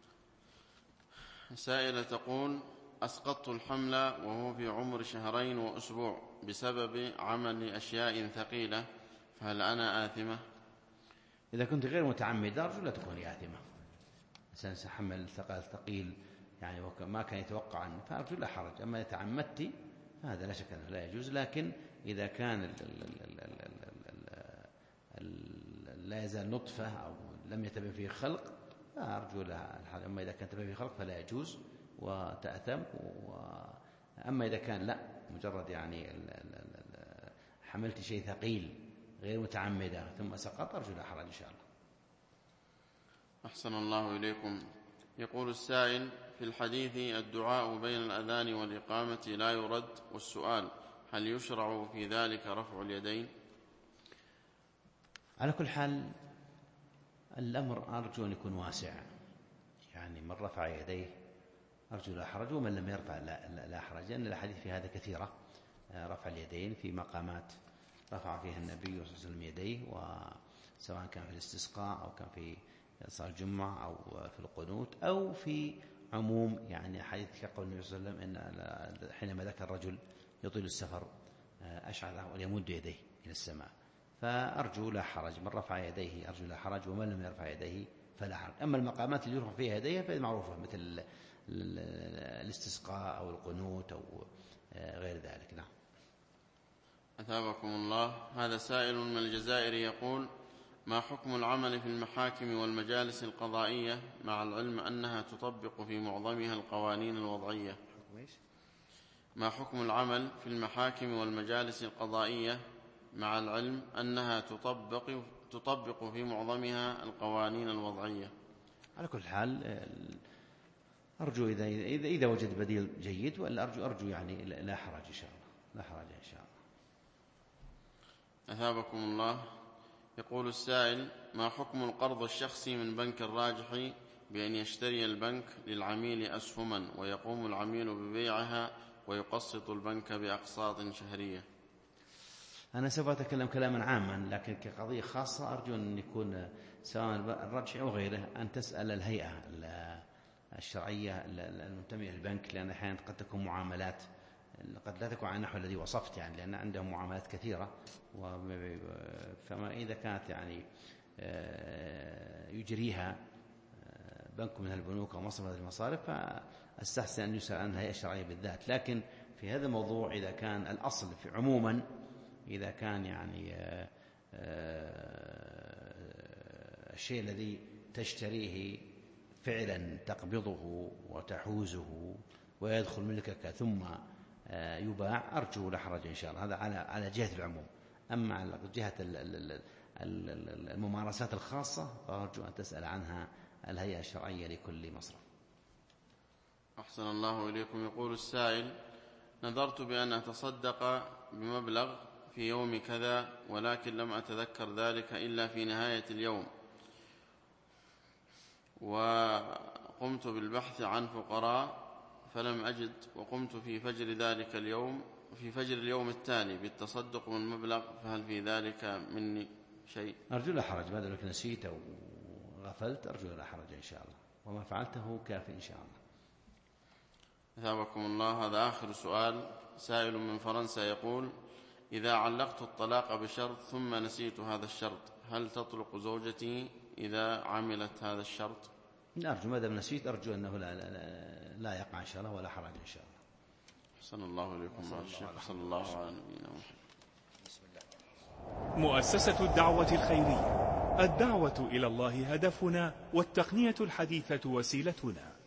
سائلة تقول: أسقطت الحمل وهو في عمر شهرين وأسبوع بسبب عمل أشياء ثقيلة، فهل أنا آثمة؟ إذا كنت غير متعمدة أرجو لا تكوني آثمة. إنسان سحمل ثقل ثقيل يعني ما كان يتوقع عنه فأرجو لا حرج. أما إذا تعمدتي فهذا لا شك أنه لا يجوز، لكن إذا كان لا يزال نطفة أو لم يتبين فيه خلق فأرجو لها الحرج. أما إذا كان تبين فيه خلق فلا يجوز وتأثم. أما إذا كان لا مجرد يعني حملت شيء ثقيل غير متعمدة ثم سقط أرجو لا حرج إن شاء الله. أحسن الله إليكم. يقول السائل: في الحديث الدعاء بين الأذان والإقامة لا يرد، والسؤال: هل يشرع في ذلك رفع اليدين؟ على كل حال الأمر أرجو أن يكون واسع، يعني من رفع يديه أرجو لا حرج، ومن لم يرفع لا, لا حرج، لأن الحديث في هذا كثيرة. رفع اليدين في مقامات رفع فيها النبي صلى الله عليه وسلم يديه، وسواء كان في الاستسقاء أو كان في صلاة الجمعة أو في القنوت أو في عموم يعني حديث كقول النبي صلى الله عليه وسلم إن حينما ذكر الرجل يطيل السفر أشعر ويمد يديه إلى السماء، فأرجو لا حرج. من رفع يديه أرجو لا حرج، ومن لم يرفع يديه فلا حرج. أما المقامات اللي يرفع فيها يديه فهي معروفة، مثل الاستسقاء أو القنوت أو غير ذلك. نعم. أثابكم الله. هذا سائل من الجزائر يقول: ما حكم العمل في المحاكم والمجالس القضائية مع العلم أنها تطبق في معظمها القوانين الوضعية؟ ما حكم العمل في المحاكم والمجالس القضائية مع العلم أنها تطبق, تطبق في معظمها القوانين الوضعية؟ على كل حال أرجو إذا, إذا, إذا وجد بديل جيد، ولا أرجو, أرجو يعني لا حرج إن شاء الله، لا حرج إن شاء الله. أثابكم الله. يقول السائل: ما حكم القرض الشخصي من بنك الراجحي بأن يشتري البنك للعميل أسهما ويقوم العميل ببيعها ويقسط البنك بأقساط شهرية؟ أنا سوف أتكلم كلاما عاما، لكن كقضية خاصة أرجو أن يكون سواء الراجحي أو غيره أن تسأل الهيئة الشرعية المنتمية للبنك، لأن أحيانا قد تكون معاملات قد لا تكون على النحو الذي وصفت، يعني لأن عندهم معاملات كثيرة، فما إذا كانت يعني يجريها بنك من البنوك أو مصرف من المصارف فأستحسن أن يسأل عنها الهيئة الشرعية بالذات. لكن في هذا الموضوع إذا كان الأصل في عموما إذا كان يعني الشيء الذي تشتريه فعلا تقبضه وتحوزه ويدخل ملكك ثم يباع، أرجو لا حرج إن شاء الله. هذا على على جهة العموم. أما على جهة الممارسات الخاصة فأرجو أن تسأل عنها الهيئة الشرعية لكل مصرف. أحسن الله إليكم. يقول السائل: نذرت بأن أتصدق بمبلغ في يوم كذا، ولكن لم أتذكر ذلك إلا في نهاية اليوم، وقمت بالبحث عن فقراء فلم أجد، وقمت في فجر ذلك اليوم في فجر اليوم التالي بالتصدق من مبلغ، فهل في ذلك مني شيء؟ أرجو لا حرج، بعد ذلك نسيت أو غفلت أرجو لا حرج إن شاء الله، وما فعلته كافي إن شاء الله. أثابكم الله. هذا آخر سؤال. سائل من فرنسا يقول: إذا علقت الطلاق بشرط ثم نسيت هذا الشرط، هل تطلق زوجتي إذا عملت هذا الشرط؟ أرجو ما دام نسيت أرجو أنه لا, لا, لا يقع إن شاء الله ولا حرج إن شاء الله. أحسن الله إليكم مع الشيخ. صلى الله على نبينا محمد. بسم الله. مؤسسة الدعوة الخيرية، الدعوة إلى الله هدفنا، والتقنية الحديثة وسيلتنا.